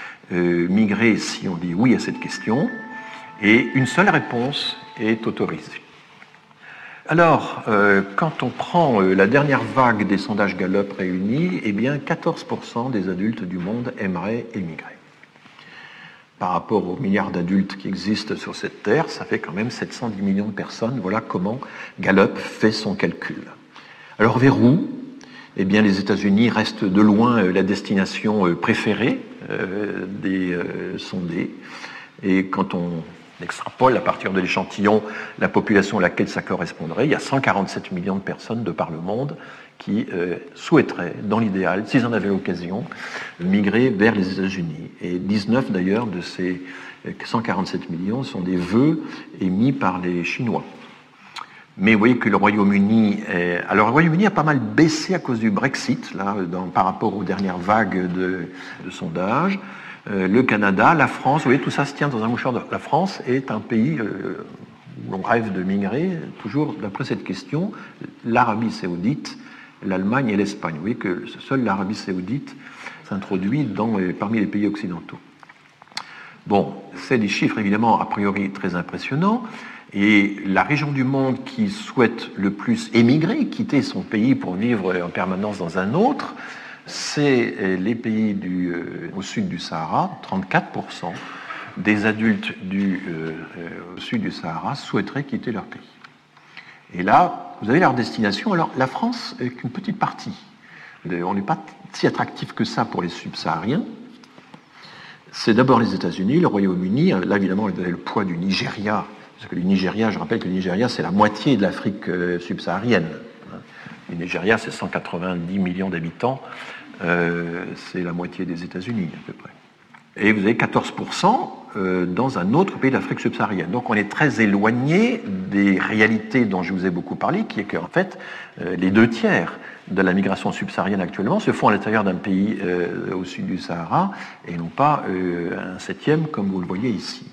migrer si on dit oui à cette question, et une seule réponse est autorisée. Alors, quand on prend la dernière vague des sondages Gallup réunis, eh bien 14% des adultes du monde aimeraient émigrer. Par rapport aux milliards d'adultes qui existent sur cette terre, ça fait quand même 710 millions de personnes. Voilà comment Gallup fait son calcul. Alors vers où ? Eh bien les États-Unis restent de loin la destination préférée des sondés. Et quand on extrapole à partir de l'échantillon la population à laquelle ça correspondrait, il y a 147 millions de personnes de par le monde qui souhaiteraient, dans l'idéal, s'ils en avaient l'occasion, migrer vers les États-Unis. Et 19 d'ailleurs de ces 147 millions sont des vœux émis par les Chinois. Mais vous voyez que le Royaume-Uni... Alors le Royaume-Uni a pas mal baissé à cause du Brexit, là, par rapport aux dernières vagues de sondages. Le Canada, la France, vous voyez, tout ça se tient dans un mouchoir. La France est un pays où on rêve de migrer, toujours d'après cette question, l'Arabie saoudite, l'Allemagne et l'Espagne. Vous voyez que seule l'Arabie saoudite s'introduit parmi les pays occidentaux. Bon, c'est des chiffres évidemment a priori très impressionnants, et la région du monde qui souhaite le plus émigrer, quitter son pays pour vivre en permanence dans un autre, c'est les pays au sud du Sahara. 34% des adultes au sud du Sahara souhaiteraient quitter leur pays. Et là, vous avez leur destination. Alors, la France est qu'une petite partie. On n'est pas si attractif que ça pour les subsahariens. C'est d'abord les États-Unis, le Royaume-Uni. Là, évidemment, vous avez le poids du Nigeria. Parce que le Nigeria, je rappelle que le Nigeria, c'est la moitié de l'Afrique subsaharienne. Le Nigeria, c'est 190 millions d'habitants. C'est la moitié des États-Unis, à peu près. Et vous avez 14% dans un autre pays d'Afrique subsaharienne. Donc on est très éloigné des réalités dont je vous ai beaucoup parlé, qui est qu'en fait, les 2/3 de la migration subsaharienne actuellement se font à l'intérieur d'un pays au sud du Sahara, et non pas un 7e comme vous le voyez ici.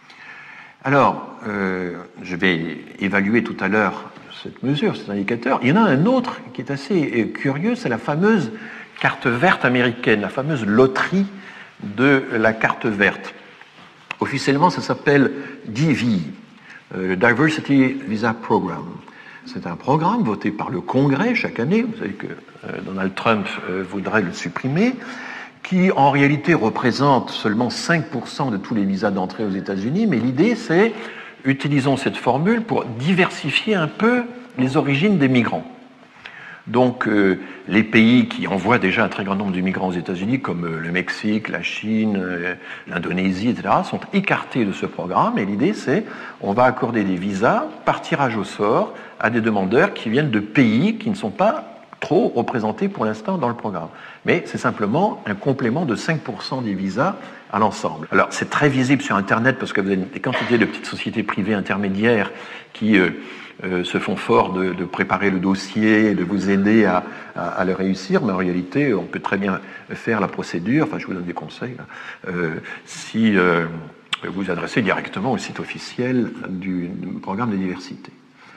Alors, je vais évaluer tout à l'heure cette mesure, cet indicateur. Il y en a un autre qui est assez curieux, c'est la fameuse carte verte américaine, la fameuse loterie de la carte verte. Officiellement, ça s'appelle DV, le Diversity Visa Program. C'est un programme voté par le Congrès chaque année. Vous savez que Donald Trump voudrait le supprimer, qui en réalité représente seulement 5% de tous les visas d'entrée aux États-Unis. Mais l'idée, c'est utilisons cette formule pour diversifier un peu les origines des migrants. Donc, les pays qui envoient déjà un très grand nombre de migrants aux États-Unis, comme le Mexique, la Chine, l'Indonésie, etc., sont écartés de ce programme. Et l'idée, c'est on va accorder des visas par tirage au sort à des demandeurs qui viennent de pays qui ne sont pas trop représentés pour l'instant dans le programme. Mais c'est simplement un complément de 5% des visas à l'ensemble. Alors, c'est très visible sur Internet parce que vous avez des quantités de petites sociétés privées intermédiaires qui se font fort de préparer le dossier, de vous aider à le réussir, mais en réalité, on peut très bien faire la procédure, enfin je vous donne des conseils, là, si vous adressez directement au site officiel du programme de diversité.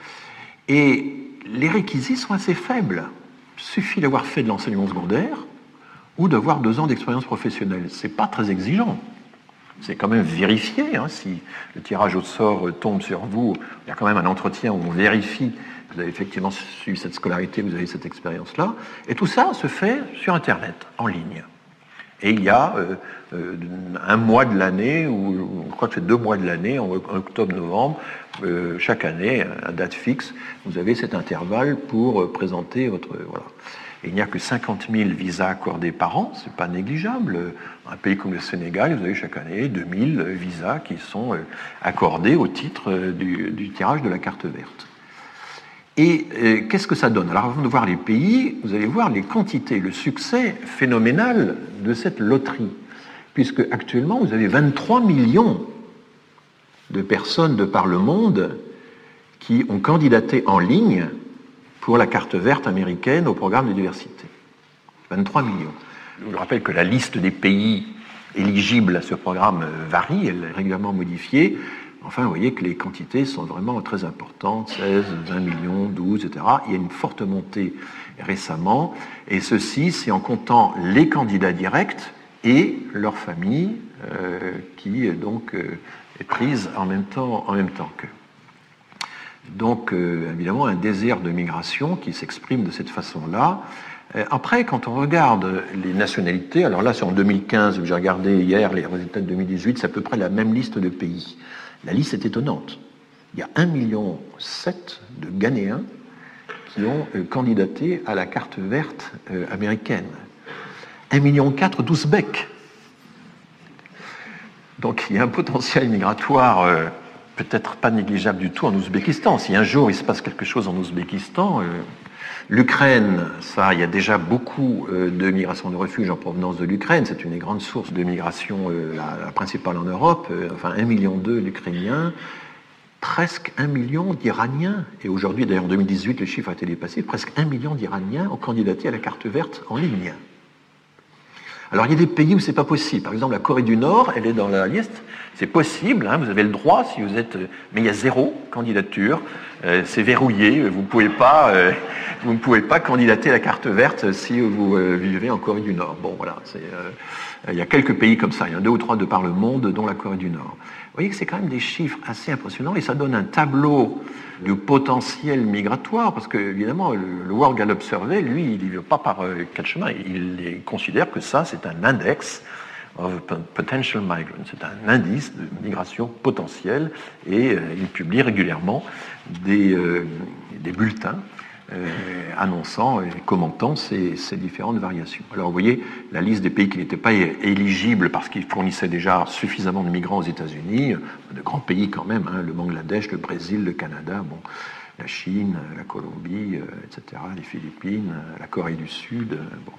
Et les réquisites sont assez faibles. Il suffit d'avoir fait de l'enseignement secondaire ou d'avoir 2 ans d'expérience professionnelle. Ce n'est pas très exigeant. C'est quand même vérifié, si le tirage au sort tombe sur vous, il y a quand même un entretien où on vérifie que vous avez effectivement suivi cette scolarité, vous avez cette expérience-là. Et tout ça se fait sur Internet, en ligne. Et il y a un mois de l'année, ou je crois que c'est 2 mois de l'année, en octobre-novembre, chaque année, à date fixe, vous avez cet intervalle pour présenter votre... Voilà. Et il n'y a que 50 000 visas accordés par an, ce n'est pas négligeable. Dans un pays comme le Sénégal, vous avez chaque année 2000 visas qui sont accordés au titre du tirage de la carte verte. Et qu'est-ce que ça donne? Alors avant de voir les pays, vous allez voir les quantités, le succès phénoménal de cette loterie, puisque actuellement vous avez 23 millions de personnes de par le monde qui ont candidaté en ligne pour la carte verte américaine au programme de diversité. 23 millions. Je vous rappelle que la liste des pays éligibles à ce programme varie, elle est régulièrement modifiée. Enfin, vous voyez que les quantités sont vraiment très importantes, 16, 20 millions, 12, etc. Il y a une forte montée récemment, et ceci, c'est en comptant les candidats directs et leur famille, qui donc est prise en même temps qu'eux. Donc, évidemment, un désir de migration qui s'exprime de cette façon-là. Après, quand on regarde les nationalités, alors là, c'est en 2015, j'ai regardé hier les résultats de 2018, c'est à peu près la même liste de pays. La liste est étonnante. Il y a 1,7 million de Ghanéens qui ont candidaté à la carte verte américaine. 1,4 million d'Ouzbeks. Donc il y a un potentiel migratoire peut-être pas négligeable du tout en Ouzbékistan. Si un jour il se passe quelque chose en Ouzbékistan, l'Ukraine, ça, il y a déjà beaucoup de migrations de refuge en provenance de l'Ukraine. C'est une des grandes sources de migration, la principale en Europe. Enfin, 1,2 million d'Ukrainiens, presque 1 million d'Iraniens. Et aujourd'hui, d'ailleurs, en 2018, le chiffre a été dépassé. Presque 1 million d'Iraniens ont candidaté à la carte verte en ligne. Alors, il y a des pays où c'est pas possible. Par exemple, la Corée du Nord, elle est dans la liste. C'est possible, hein, vous avez le droit si vous êtes... Mais il y a 0 candidature. C'est verrouillé. Vous ne pouvez pas candidater à la carte verte si vous vivez en Corée du Nord. Bon, voilà. Il y a quelques pays comme ça. Il y en a 2 ou 3 de par le monde, dont la Corée du Nord. Vous voyez que c'est quand même des chiffres assez impressionnants et ça donne un tableau du potentiel migratoire parce que, évidemment, le World Gallup Survey, lui, il ne va pas par quatre chemins. Il considère que ça, c'est un index of potential migrants. C'est un indice de migration potentielle et il publie régulièrement des bulletins annonçant et commentant ces différentes variations. Alors vous voyez la liste des pays qui n'étaient pas éligibles parce qu'ils fournissaient déjà suffisamment de migrants aux États-Unis, de grands pays quand même, hein, le Bangladesh, le Brésil, le Canada, bon, la Chine, la Colombie, etc., les Philippines, la Corée du Sud,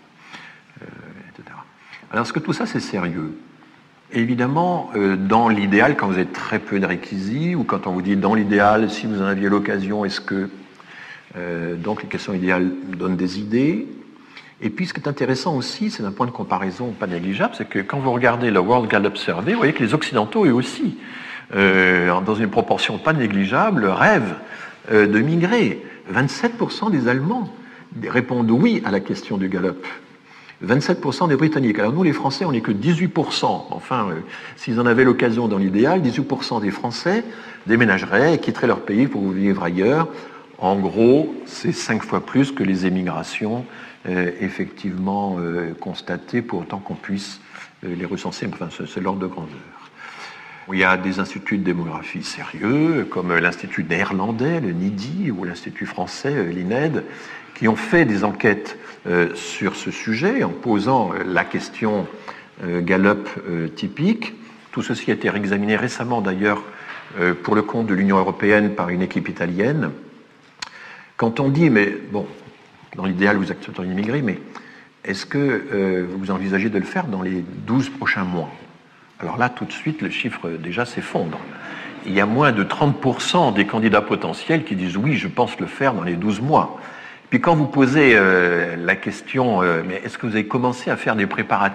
etc. Alors est-ce que tout ça c'est sérieux ? Évidemment, dans l'idéal, quand vous avez très peu de réquisites, ou quand on vous dit dans l'idéal, si vous en aviez l'occasion, est-ce que... donc les questions idéales donnent des idées. Et puis ce qui est intéressant aussi, c'est d'un point de comparaison pas négligeable, c'est que quand vous regardez le World Gallup Survey, vous voyez que les Occidentaux, eux aussi, dans une proportion pas négligeable, rêvent de migrer. 27% des Allemands répondent oui à la question du Gallup. 27% des Britanniques. Alors nous, les Français, on n'est que 18%. Enfin, s'ils en avaient l'occasion dans l'idéal, 18% des Français déménageraient et quitteraient leur pays pour vivre ailleurs. En gros, c'est 5 fois plus que les émigrations effectivement constatées pour autant qu'on puisse les recenser. Enfin, c'est l'ordre de grandeur. Il y a des instituts de démographie sérieux, comme l'Institut néerlandais, le NIDI, ou l'Institut français, l'INED, qui ont fait des enquêtes sur ce sujet en posant la question Gallup typique. Tout ceci a été réexaminé récemment d'ailleurs pour le compte de l'Union européenne par une équipe italienne. Quand on dit, mais bon, dans l'idéal vous accepteriez d'immigrer, mais est-ce que vous envisagez de le faire dans les 12 prochains mois ? Alors là, tout de suite, le chiffre déjà s'effondre. Il y a moins de 30% des candidats potentiels qui disent oui, je pense le faire dans les 12 mois. Puis quand vous posez la question, mais est-ce que vous avez commencé à faire des préparatifs ?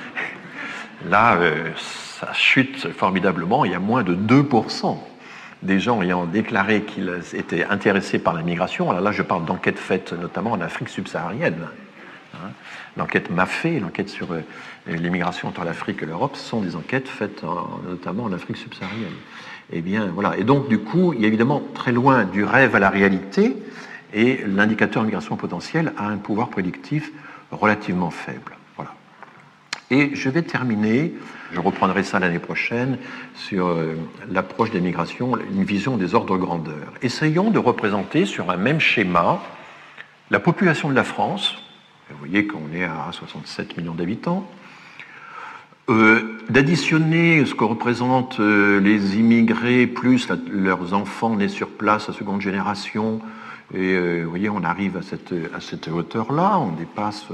Là, ça chute formidablement, il y a moins de 2% des gens ayant déclaré qu'ils étaient intéressés par la migration. Alors là, je parle d'enquêtes faites notamment en Afrique subsaharienne. L'enquête MAFE, l'enquête sur les migrations entre l'Afrique et l'Europe, ce sont des enquêtes faites notamment en Afrique subsaharienne. Eh bien, voilà. Et donc, du coup, il y a évidemment très loin du rêve à la réalité, et l'indicateur de migration potentielle a un pouvoir prédictif relativement faible. Voilà. Et je vais terminer, je reprendrai ça l'année prochaine, sur l'approche des migrations, une vision des ordres grandeur. Essayons de représenter sur un même schéma la population de la France. Vous voyez qu'on est à 67 millions d'habitants. D'additionner ce que représentent les immigrés plus leurs enfants nés sur place à seconde génération. Et vous voyez, on arrive à cette hauteur-là, on dépasse,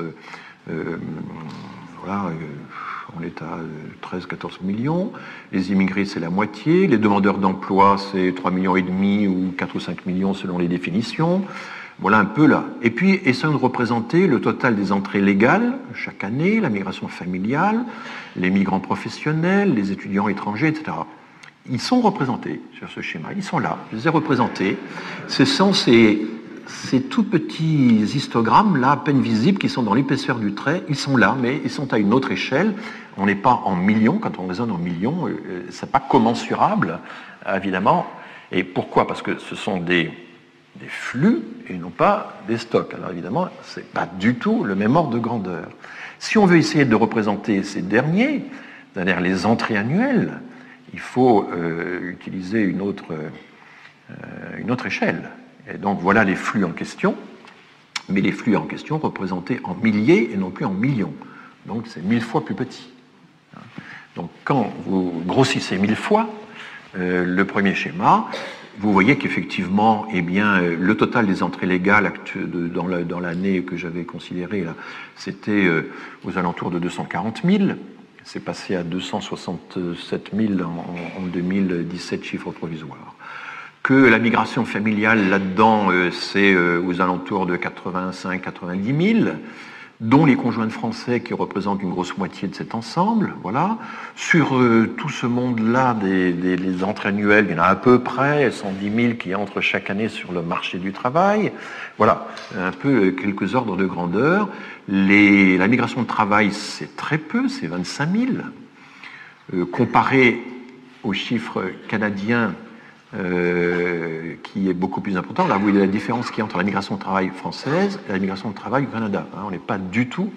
voilà, on est à 13-14 millions. Les immigrés, c'est la moitié. Les demandeurs d'emploi, c'est 3,5 millions ou 4 ou 5 millions selon les définitions. Voilà un peu là. Et puis, essayons de représenter le total des entrées légales chaque année, la migration familiale, les migrants professionnels, les étudiants étrangers, etc. Ils sont représentés sur ce schéma, ils sont là, je les ai représentés. Ce sont ces tout petits histogrammes là, à peine visibles, qui sont dans l'épaisseur du trait, ils sont là, mais ils sont à une autre échelle. On n'est pas en millions, quand on raisonne en millions, c'est pas commensurable, évidemment. Et pourquoi ? Parce que ce sont des flux et non pas des stocks. Alors évidemment, ce n'est pas du tout le même ordre de grandeur. Si on veut essayer de représenter ces derniers, c'est-à-dire les entrées annuelles, il faut utiliser une autre échelle. Et donc voilà les flux en question, mais les flux en question représentés en milliers et non plus en millions. Donc c'est 1000 fois plus petit. Donc quand vous grossissez 1000 fois le premier schéma, vous voyez qu'effectivement, eh bien, le total des entrées légales dans l'année que j'avais considérée, là, c'était aux alentours de 240 000. C'est passé à 267 000 en 2017, chiffre provisoire. Que la migration familiale, là-dedans, c'est aux alentours de 85-90 000, dont les conjoints de Français qui représentent une grosse moitié de cet ensemble. Voilà. Sur tout ce monde-là, des entrées annuelles, il y en a à peu près 110 000 qui entrent chaque année sur le marché du travail. Voilà, un peu quelques ordres de grandeur. La migration de travail, c'est très peu, c'est 25 000. Comparé aux chiffres canadiens, qui est beaucoup plus important. Là, vous voyez la différence qu'il y a entre la migration de travail française et la migration de travail au Canada. On n'est pas du tout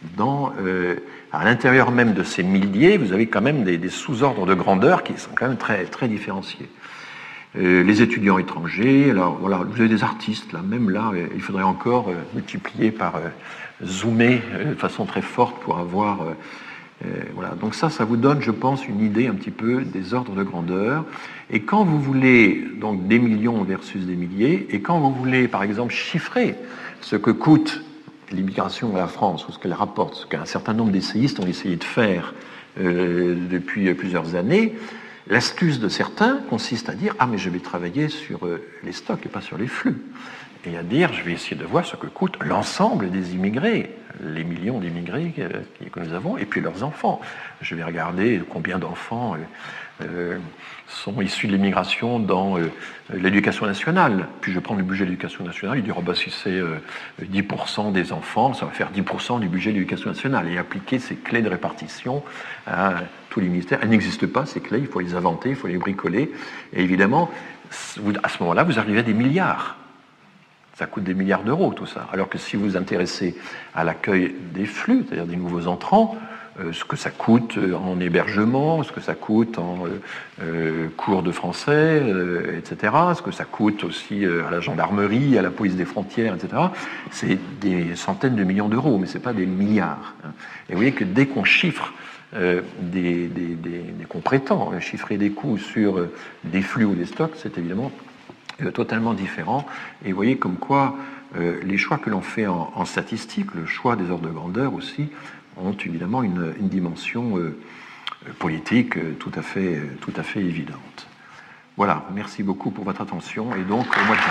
à l'intérieur même de ces milliers, vous avez quand même des sous-ordres de grandeur qui sont quand même très, très différenciés. Les étudiants étrangers, alors voilà, vous avez des artistes, là, même là, il faudrait encore multiplier par zoomer de façon très forte pour avoir... voilà. Donc ça vous donne, je pense, une idée un petit peu des ordres de grandeur. Et quand vous voulez, donc des millions versus des milliers, et quand vous voulez, par exemple, chiffrer ce que coûte l'immigration à la France, ou ce qu'elle rapporte, ce qu'un certain nombre d'essayistes ont essayé de faire depuis plusieurs années, l'astuce de certains consiste à dire « Ah, mais je vais travailler sur les stocks et pas sur les flux ». Et à dire, je vais essayer de voir ce que coûte l'ensemble des immigrés, les millions d'immigrés que nous avons, et puis leurs enfants. Je vais regarder combien d'enfants sont issus de l'immigration dans l'éducation nationale. Puis je prends le budget de l'éducation nationale, il dit, oh, bah, si c'est 10% des enfants, ça va faire 10% du budget de l'éducation nationale. Et appliquer ces clés de répartition à tous les ministères. Elles n'existent pas, ces clés, il faut les inventer, il faut les bricoler. Et évidemment, à ce moment-là, vous arrivez à des milliards. Ça coûte des milliards d'euros, tout ça. Alors que si vous vous intéressez à l'accueil des flux, c'est-à-dire des nouveaux entrants, ce que ça coûte en hébergement, ce que ça coûte en cours de français, etc., ce que ça coûte aussi à la gendarmerie, à la police des frontières, etc., c'est des centaines de millions d'euros, mais ce n'est pas des milliards. Et vous voyez que dès qu'on chiffre qu'on prétend chiffrer des coûts sur des flux ou des stocks, c'est évidemment totalement différent. Et vous voyez comme quoi les choix que l'on fait en statistique, le choix des ordres de grandeur aussi, ont évidemment une dimension politique tout à fait évidente. Voilà, merci beaucoup pour votre attention, et donc au mois de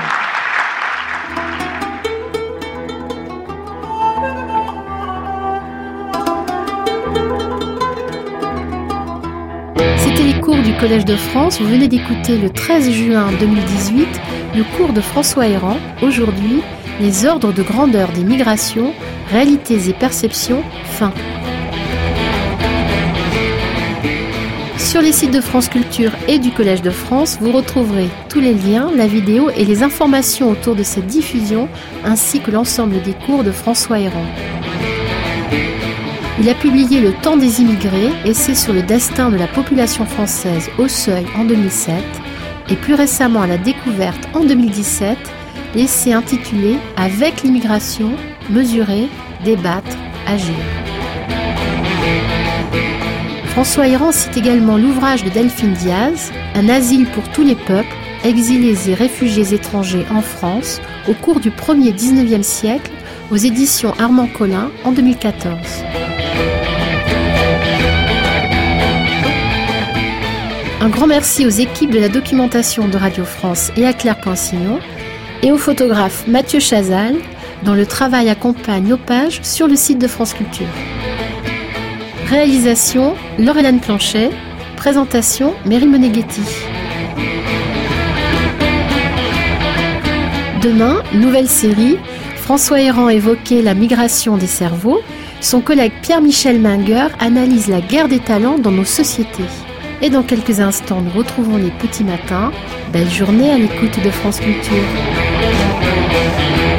janvier. C'était les cours du Collège de France. Vous venez d'écouter le 13 juin 2018 le cours de François Héran. Aujourd'hui, les ordres de grandeur des migrations, réalités et perceptions, fin. Sur les sites de France Culture et du Collège de France, vous retrouverez tous les liens, la vidéo et les informations autour de cette diffusion, ainsi que l'ensemble des cours de François Héran. Il a publié Le Temps des immigrés, essai sur le destin de la population française au Seuil en 2007, et plus récemment à la Découverte en 2017, l'essai intitulé « Avec l'immigration, mesurer, débattre, agir ». François Héran cite également l'ouvrage de Delphine Diaz, « Un asile pour tous les peuples, exilés et réfugiés étrangers en France, au cours du 1er 19e siècle » aux éditions Armand Collin en 2014. Un grand merci aux équipes de la documentation de Radio France et à Claire Poinsignon, et au photographe Mathieu Chazal, dont le travail accompagne nos pages sur le site de France Culture. Réalisation Laure-Hélène Planchet, présentation Mary Moneghetti. Demain, nouvelle série, François Héran évoquait la migration des cerveaux. Son collègue Pierre-Michel Menger analyse la guerre des talents dans nos sociétés. Et dans quelques instants, nous retrouvons les petits matins. Belle journée à l'écoute de France Culture.